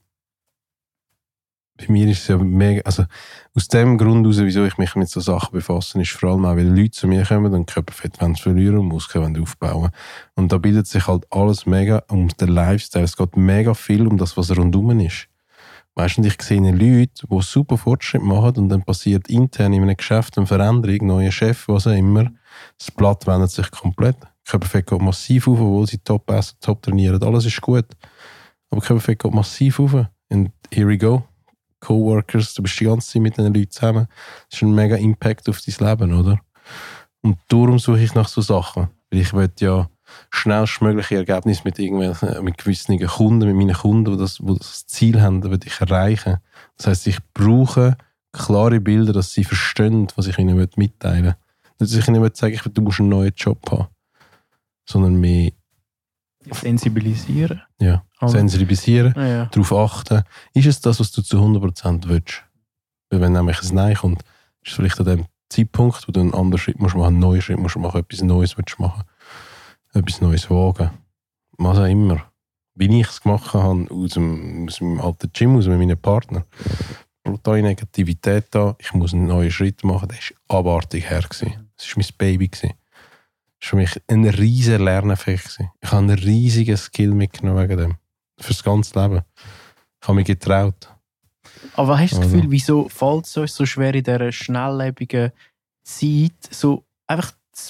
Speaker 2: bei mir ist es ja mega, also aus dem Grund heraus, wieso ich mich mit so Sachen befasse, ist vor allem auch, weil Leute zu mir kommen und Körperfett wollen verlieren und Muskeln wollen aufbauen. Und da bildet sich halt alles mega um den Lifestyle. Es geht mega viel um das, was rundum ist. Weißt du, und ich sehe Leute, die super Fortschritt machen und dann passiert intern in einem Geschäft eine Veränderung, neuer Chef, was auch immer. Das Blatt wendet sich komplett. Körperfett geht massiv auf, obwohl sie top essen, top trainieren. Alles ist gut. Aber Körperfett geht massiv auf. Und here we go. Coworkers, du bist die ganze Zeit mit diesen Leuten zusammen. Das ist ein mega Impact auf dein Leben, oder? Und darum suche ich nach so Sachen. Weil ich will ja schnellstmögliche Ergebnisse mit irgendwelchen, mit gewissen Kunden, mit meinen Kunden, die das, die das Ziel haben, will ich erreichen. Das heisst, ich brauche klare Bilder, dass sie verstehen, was ich ihnen mitteilen will. Nicht, dass ich ihnen will sagen, du musst einen neuen Job haben, sondern mehr
Speaker 1: sensibilisieren.
Speaker 2: Ja,
Speaker 1: also.
Speaker 2: sensibilisieren,
Speaker 1: ja, ja.
Speaker 2: darauf achten. Ist es das, was du zu hundert Prozent willst? Weil wenn nämlich ein Nein kommt, ist es vielleicht an dem Zeitpunkt, wo du einen anderen Schritt musst machen, einen neuen Schritt musst machen, etwas Neues willst machen, etwas Neues wagen. Was auch immer. Wie ich es gemacht habe, aus, dem, aus meinem alten Gym, aus mit meinem Partner. Brutale Negativität da, ich muss einen neuen Schritt machen, das war abartig her. Das war mein Baby. Das war für mich ein riesiger Lerneffekt. Ich habe einen riesigen Skill mitgenommen wegen dem. Für das ganze Leben. Ich habe mich getraut.
Speaker 1: Aber hast du das
Speaker 2: Also.
Speaker 1: Gefühl, wieso fällt es uns so schwer in dieser schnelllebigen Zeit, so einfach das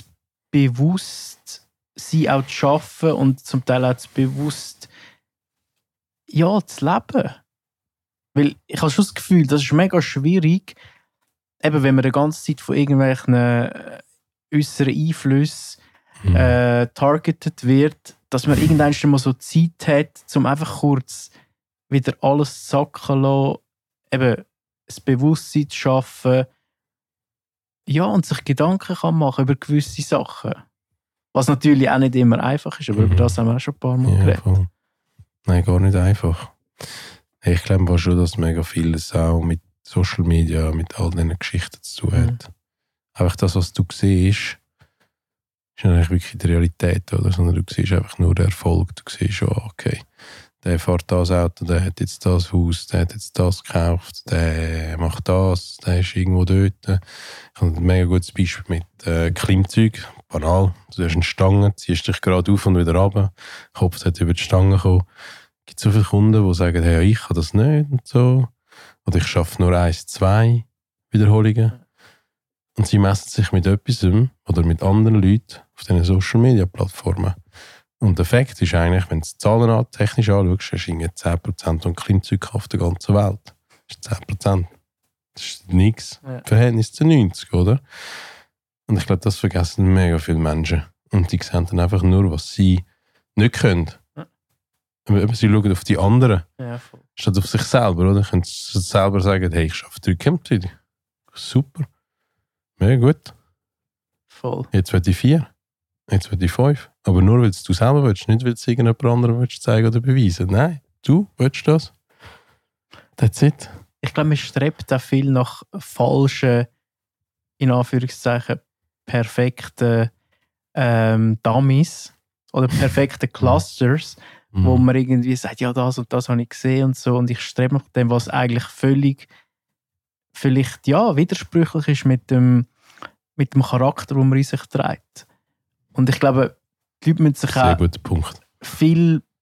Speaker 1: Bewusstsein auch zu schaffen und zum Teil auch das Bewusst ja, zu leben? Weil ich habe schon das Gefühl, das ist mega schwierig, eben wenn man die ganze Zeit von irgendwelchen äh, äußeren Einflüssen
Speaker 2: Mhm.
Speaker 1: äh, targeted wird, dass man irgendwann mal so Zeit hat, um einfach kurz wieder alles sacken zu lassen, eben das Bewusstsein zu schaffen, ja, und sich Gedanken kann machen über gewisse Sachen. Was natürlich auch nicht immer einfach ist, aber
Speaker 2: Mhm.
Speaker 1: über das haben wir auch schon ein paar Mal
Speaker 2: Ja,
Speaker 1: geredet.
Speaker 2: voll. Nein, gar nicht einfach. Ich glaube schon, dass mega vieles auch mit Social Media, mit all diesen Geschichten zu tun hat. Mhm. Einfach das, was du siehst, ist eigentlich wirklich die Realität, oder? Sondern du siehst einfach nur den Erfolg. Du siehst schon, okay, der fährt das Auto, der hat jetzt das Haus, der hat jetzt das gekauft, der macht das, der ist irgendwo dort. Ich habe ein mega gutes Beispiel mit äh, Klimmzeug. Banal. Du hast eine Stange, ziehst dich gerade auf und wieder runter, Kopf sollte über die Stange kommen. Es gibt so viele Kunden, die sagen, hey, ich kann das nicht und so. Oder ich schaffe nur eins, zwei Wiederholungen. Und sie messen sich mit etwas oder mit anderen Leuten auf diesen Social-Media-Plattformen. Und der Fakt ist eigentlich, wenn du die Zahlen technisch anschaust, hast du irgendwie zehn Prozent an Klimmzeug auf der ganzen Welt. Das ist zehn Prozent. Das ist nichts. Ja. Verhältnis zu neunzig, oder? Und ich glaube, das vergessen mega viele Menschen. Und die sehen dann einfach nur, was sie nicht können. Ja. Sie schauen auf die anderen.
Speaker 1: Ja, voll.
Speaker 2: Statt auf sich selber, oder? Können sie selber sagen, hey, ich schaffe drei Klimmzüge. Super. Mega gut.
Speaker 1: Voll.
Speaker 2: Jetzt will ich vier. Jetzt will ich fünf. Aber nur, weil du selber willst, nicht, weil es irgendjemand anderem willst zeigen oder beweisen. Nein, du willst das. That's it.
Speaker 1: Ich glaube, man strebt auch viel nach falschen, in Anführungszeichen, perfekten ähm, Dummies oder perfekten Clusters, mm. wo man irgendwie sagt, ja, das und das habe ich gesehen und so. Und ich strebe nach dem, was eigentlich völlig vielleicht ja, widersprüchlich ist mit dem, mit dem Charakter, den man in sich trägt. Und ich glaube, die Leute müssen sich
Speaker 2: Sehr
Speaker 1: auch
Speaker 2: guter Punkt.
Speaker 1: viel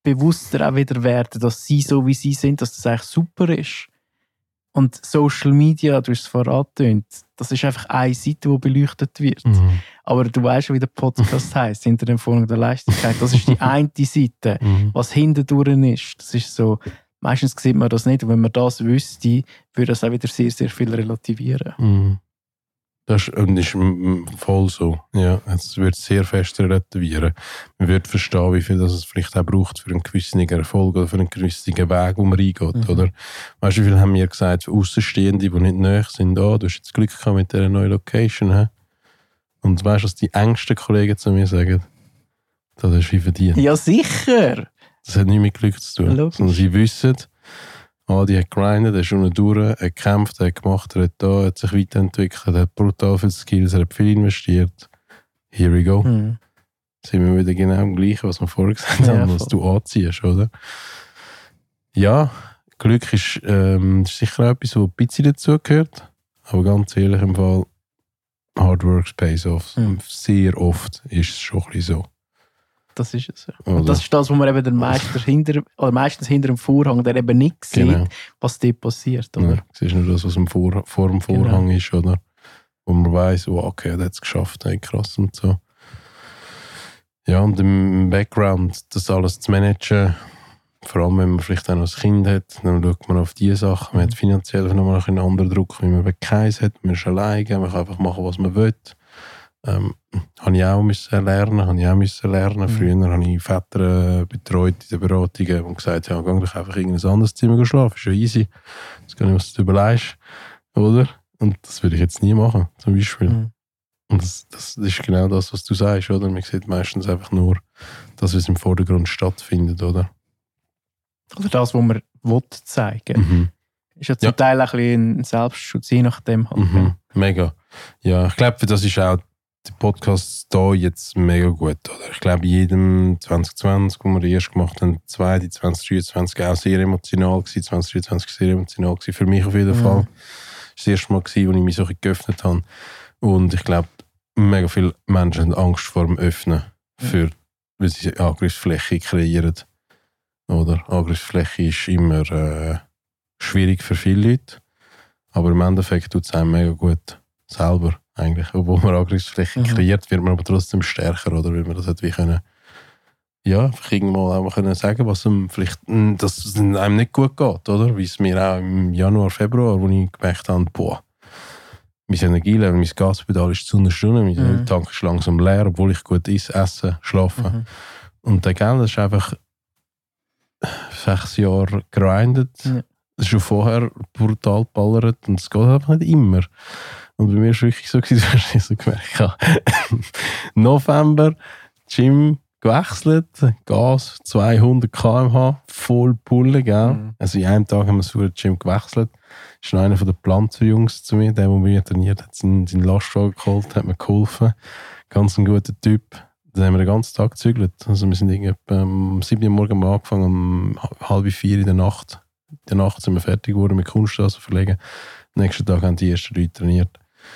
Speaker 1: bewusster auch wieder werden, dass sie so wie sie sind, dass das eigentlich super ist. Und Social Media, du hast es vorhin angetönt, das ist einfach eine Seite, die beleuchtet wird.
Speaker 2: Mhm.
Speaker 1: Aber du weißt schon, wie der Podcast heisst, hinter dem Vorhang der Leichtigkeit. Das ist die eine Seite.
Speaker 2: Mhm.
Speaker 1: Was hintendurch ist, das ist so, meistens sieht man das nicht. Und wenn man das wüsste, würde das auch wieder sehr, sehr viel relativieren.
Speaker 2: Mhm. Das ist, und ist voll so. Ja, es wird sehr fest relativieren. Man wird verstehen, wie viel das es vielleicht auch braucht für einen gewissen Erfolg oder für einen gewissen Weg, wo man reingeht. Mhm. Oder? Weißt du, wie viel haben wir gesagt, für Außenstehende, die nicht nahe sind, oh, du hast jetzt Glück gehabt mit dieser neuen Location. He? Und weißt du, was die engsten Kollegen zu mir sagen? Das hast du wie verdient.
Speaker 1: Ja, sicher!
Speaker 2: Das hat nichts mit Glück zu tun.
Speaker 1: Logisch.
Speaker 2: Sondern sie wissen, ah, die hat grindet, er ist unten durch, er hat gekämpft, er hat gemacht, er hat da, er hat sich weiterentwickelt, er hat brutal viele Skills, er hat viel investiert. Here we go.
Speaker 1: Mhm.
Speaker 2: Sind wir wieder genau im Gleichen, was wir vorher gesagt
Speaker 1: Ja,
Speaker 2: haben, was du anziehst, oder? Ja, Glück ist, ähm, ist sicher auch etwas, was ein bisschen dazugehört. Aber ganz ehrlich, im Fall Hard Work pays off.
Speaker 1: Mhm.
Speaker 2: Sehr oft ist es schon ein bisschen so.
Speaker 1: Das ist es. Ja.
Speaker 2: Oder?
Speaker 1: Und das ist das, wo man eben den Meister hinter, oder meistens hinter dem Vorhang, der eben nicht sieht,
Speaker 2: Genau.
Speaker 1: was dort passiert. Oder?
Speaker 2: Ja, siehst nur das, was im Vor, vor dem Vorhang
Speaker 1: Genau.
Speaker 2: ist, oder? Wo man weiss, oh, okay, der hat es geschafft, hey, krass und so. Ja, und im Background das alles zu managen, vor allem wenn man vielleicht auch noch ein Kind hat, dann schaut man auf diese Sachen. Man hat finanziell nochmal einen anderen Druck, wie man keins hat. Man ist alleine, man kann einfach machen, was man will. Ähm, habe ich auch müssen lernen, habe ich auch müssen lernen.
Speaker 1: Mhm.
Speaker 2: Früher habe ich Väter äh, betreut in den Beratungen und gesagt, ja, geh doch einfach in ein anderes Zimmer schlafen, ist ja easy. Das kann ich, was du überlegst, oder? Und das würde ich jetzt nie machen, zum Beispiel.
Speaker 1: Mhm.
Speaker 2: Und das, das ist genau das, was du sagst, oder? Man sieht meistens einfach nur das, was im Vordergrund stattfindet, oder?
Speaker 1: Oder das, was man will zeigen.
Speaker 2: Mhm.
Speaker 1: Ist ja zum
Speaker 2: Ja.
Speaker 1: Teil auch ein bisschen ein Selbstschutz, je nachdem. Halt.
Speaker 2: Mhm. Mega. Ja, ich glaube, für das ist auch der Podcast hier jetzt mega gut, oder? Ich glaube, jedem zwanzig zwanzig, wo wir den erst gemacht haben, zwei, die zwanzig dreiundzwanzig auch sehr emotional gewesen, zwanzig dreiundzwanzig sehr emotional gewesen, für mich auf jeden
Speaker 1: Mhm.
Speaker 2: Fall. Das war das erste Mal gewesen, wo ich mich so ein bisschen geöffnet habe. Und ich glaube, mega viele Menschen haben Angst vor dem Öffnen, für, weil sie Angriffsfläche kreieren. Oder? Angriffsfläche ist immer äh, schwierig für viele Leute, aber im Endeffekt tut es einem mega gut selber eigentlich. Obwohl man Angriffsfläche
Speaker 1: Mhm.
Speaker 2: kreiert, wird man aber trotzdem stärker, oder? Weil man das hat wie können, ja, einfach irgendwann auch mal können sagen, was einem vielleicht, mh, dass es einem nicht gut geht, oder? Wie es mir auch im Januar, Februar, wo ich gemerkt habe, boah, mein Energielevel, mein Gaspedal ist zu einer Stunde, mein
Speaker 1: Mhm.
Speaker 2: Tank ist langsam leer, obwohl ich gut esse, essen, schlafen.
Speaker 1: Mhm.
Speaker 2: Und der Geld ist einfach sechs Jahre grindet.
Speaker 1: Ja.
Speaker 2: Das ist schon vorher brutal geballert und es geht einfach nicht immer. Und bei mir war es wirklich so, gewesen, du hast so gemerkt, ich habe November Gym gewechselt, Gas zweihundert Kilometer pro Stunde, voll Pulle, gell?
Speaker 1: Mhm.
Speaker 2: Also in einem Tag haben wir so Gym gewechselt. Das ist noch einer der Pflanzenjungs zu mir, der, der mir trainiert hat, seinen, seinen Lastwagen geholt, hat mir geholfen. Ganz ein guter Typ. Dann haben wir den ganzen Tag gezügelt. Also wir sind irgendwie um sieben Uhr morgens angefangen, um halb vier in der Nacht. In der Nacht sind wir fertig geworden mit Kunststraße verlegen. Am nächsten Tag haben die ersten Leute trainiert.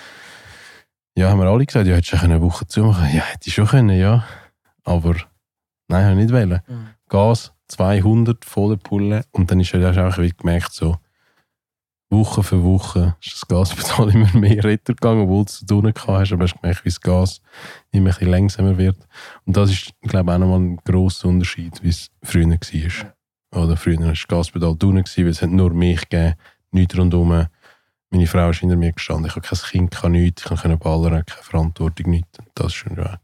Speaker 2: Ja, haben wir alle gesagt, ja, hättest du eine Woche zumachen? Ja, hätte ich schon können, ja. Aber nein, habe ich nicht wollen.
Speaker 1: Mhm.
Speaker 2: Gas, zweihundert, volle Pulle. Und dann ist er ja auch gemerkt, so Woche für Woche ist das Gaspedal immer mehr runtergegangen, obwohl du es zu tun hast. Aber du hast gemerkt, wie das Gas immer ein bisschen langsamer wird. Und das ist, glaube ich, auch nochmal ein grosser Unterschied, wie es früher war. Ja. Oder früher war das Gaspedal tun, weil es hat nur mich gegeben, nichts rundherum. Meine Frau ist hinter mir gestanden. Ich habe kein Kind, ich kann nichts, ich kann ballern, keine Verantwortung, nichts. Das ist schon, ja.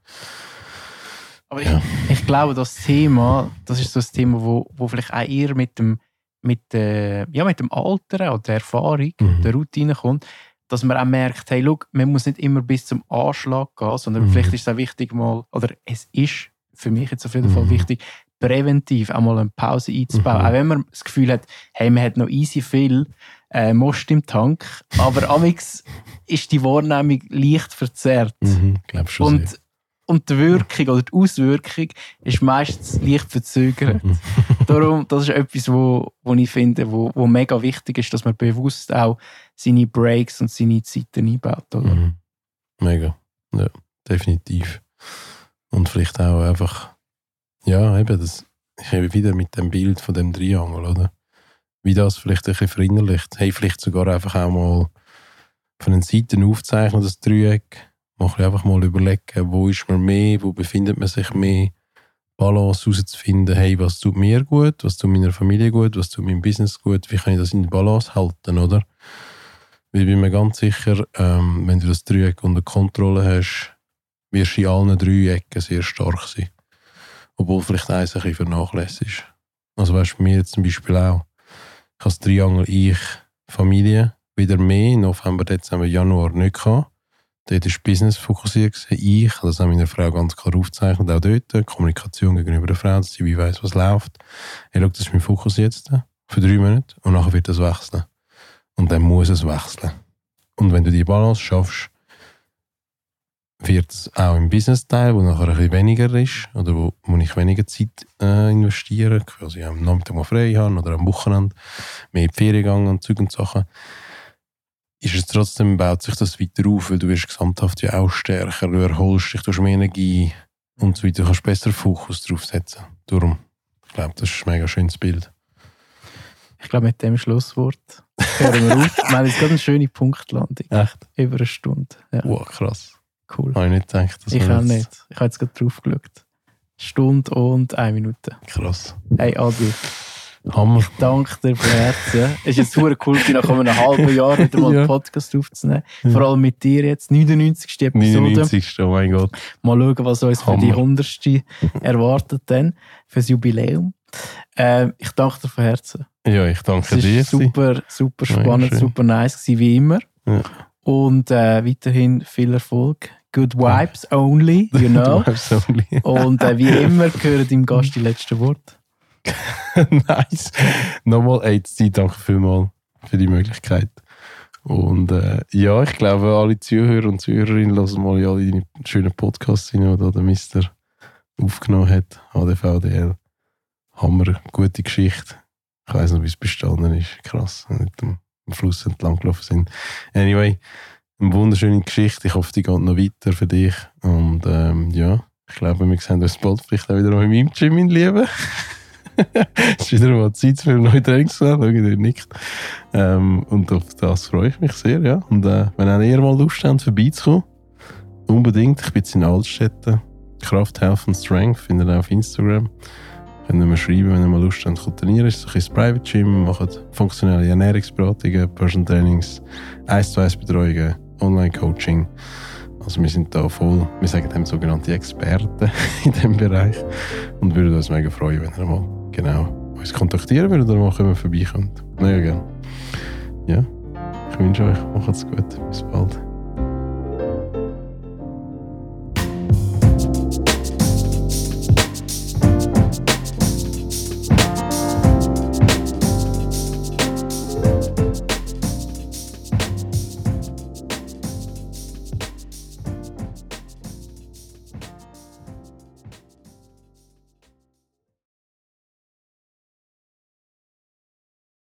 Speaker 1: Aber
Speaker 2: Ja.
Speaker 1: ich, ich glaube, das Thema, das ist so ein Thema, wo, wo vielleicht auch eher mit dem, mit, äh, ja, mit dem Alter oder der Erfahrung,
Speaker 2: Mhm.
Speaker 1: der Routine kommt, dass man auch merkt, hey, schau, man muss nicht immer bis zum Anschlag gehen, sondern
Speaker 2: Mhm.
Speaker 1: vielleicht ist es auch wichtig mal, oder es ist für mich jetzt auf jeden
Speaker 2: Mhm.
Speaker 1: Fall wichtig, präventiv auch mal eine Pause einzubauen.
Speaker 2: Mhm.
Speaker 1: Auch wenn man das Gefühl hat, hey, man hat noch easy viel äh, Most im Tank, aber amix ist die Wahrnehmung leicht verzerrt.
Speaker 2: Mhm, ich glaube schon sehr.
Speaker 1: Und, und die Wirkung oder die Auswirkung ist meistens leicht verzögert.
Speaker 2: Mhm.
Speaker 1: Darum, das ist etwas, wo, wo ich finde, wo, wo mega wichtig ist, dass man bewusst auch seine Breaks und seine Zeiten einbaut. Oder?
Speaker 2: Mhm. Mega. Ja, definitiv. Und vielleicht auch einfach, ja, eben, das, ich habe wieder mit dem Bild von dem Triangel, oder? Wie das vielleicht ein bisschen verinnerlicht. Hey, vielleicht sogar einfach auch mal von den Seiten aufzeichnen, das Dreieck. Mal einfach mal überlegen, wo ist man mehr, wo befindet man sich mehr. Balance herauszufinden, hey, was tut mir gut, was tut meiner Familie gut, was tut meinem Business gut, wie kann ich das in der Balance halten, oder? Weil ich bin mir ganz sicher, ähm, wenn du das Dreieck unter Kontrolle hast, wirst du in allen drei Ecken sehr stark sein. Obwohl vielleicht eins ein bisschen vernachlässigt ist. Also weißt du, bei mir jetzt zum Beispiel auch. Ich habe das Triangel Ich, Familie, wieder mehr, November, Dezember, Januar nicht gehabt. Dort war Business fokussiert. Ich, das habe meine Frau ganz klar aufgezeichnet, auch dort. Kommunikation gegenüber der Frau, dass sie wie weiss, was läuft. Hey, schau, das ist mein Fokus jetzt für drei Monate und nachher wird das wechseln. Und dann muss es wechseln. Und wenn du die Balance schaffst, wird es auch im Business-Teil, wo nachher ein bisschen weniger ist, oder wo, wo ich weniger Zeit äh, investiere, quasi am Nachmittag mal frei habe oder am Wochenende, mehr in die Ferien gehen und Zeug und Sachen, ist es trotzdem, baut sich das weiter auf, weil du wirst gesamthaft ja auch stärker, du erholst dich, du hast mehr Energie und so weiter, du kannst besser Fokus drauf setzen. Darum, ich glaube, das ist ein mega schönes Bild.
Speaker 1: Ich glaube, mit dem Schlusswort hören wir auf. Wir haben jetzt gerade eine schöne Punktlandung.
Speaker 2: Echt?
Speaker 1: Über eine Stunde. Ja.
Speaker 2: Wow, krass.
Speaker 1: Cool.
Speaker 2: Habe ich nicht gedacht. Dass
Speaker 1: ich
Speaker 2: auch
Speaker 1: jetzt... nicht. Ich habe jetzt gerade drauf geschaut. Stunde und eine Minute.
Speaker 2: Krass.
Speaker 1: Hey Adi.
Speaker 2: Hammer.
Speaker 1: Ich danke dir von Herzen. Es ist jetzt super cool, nach einem halben Jahr wieder mal einen Podcast aufzunehmen. Ja. Vor allem mit dir jetzt, neunundneunzigste Episode.
Speaker 2: neunundneunzigste Oh mein Gott.
Speaker 1: Mal schauen, was uns Hammer. Für die hundertste erwartet dann, für das Jubiläum. Ähm, ich danke dir von Herzen.
Speaker 2: Ja, ich danke
Speaker 1: es
Speaker 2: dir.
Speaker 1: Es war super, super spannend, super nice gewesen, wie immer.
Speaker 2: Ja.
Speaker 1: Und äh, weiterhin viel Erfolg. Good vibes only, you know.
Speaker 2: Good vibes only.
Speaker 1: Und äh, wie immer gehören deinem Gast die letzten Worte.
Speaker 2: Nice. Nochmal, ey, danke vielmals für die Möglichkeit. Und äh, ja, ich glaube, alle Zuhörer und Zuhörerinnen lassen mal alle deine schönen Podcasts rein, die der Mister aufgenommen hat. H D V D L. Hammer, gute Geschichte. Ich weiss noch, wie es bestanden ist. Krass, nicht am, am Fluss entlang gelaufen sind. Anyway, eine wunderschöne Geschichte. Ich hoffe, die geht noch weiter für dich. Und ähm, ja, ich glaube, wir sehen uns bald vielleicht auch wieder noch in meinem Gym, mein Lieber. Es ist wieder mal Zeit für ein neues Trainingsplan. Schau, der nickt. Ähm, und auf das freue ich mich sehr. Ja. Und äh, wenn auch ihr mal Lust habt, vorbeizukommen, unbedingt. Ich bin in Altstetten. Kraft, Health and Strength findet ihr auf Instagram. Könnt ihr mir schreiben, wenn ihr mal Lust habt, zu trainieren. Es ist ein bisschen Private Gym, macht funktionelle Ernährungsberatungen, Personal Trainings, eins zu eins Betreuungen, Online-Coaching. Also wir sind da voll, wir sagen dem sogenannte Experten in diesem Bereich und würden uns mega freuen, wenn ihr mal genau uns kontaktieren würdet oder mal vorbeikommt. Na ja, gerne. Ja, ich wünsche euch, macht's gut, bis bald.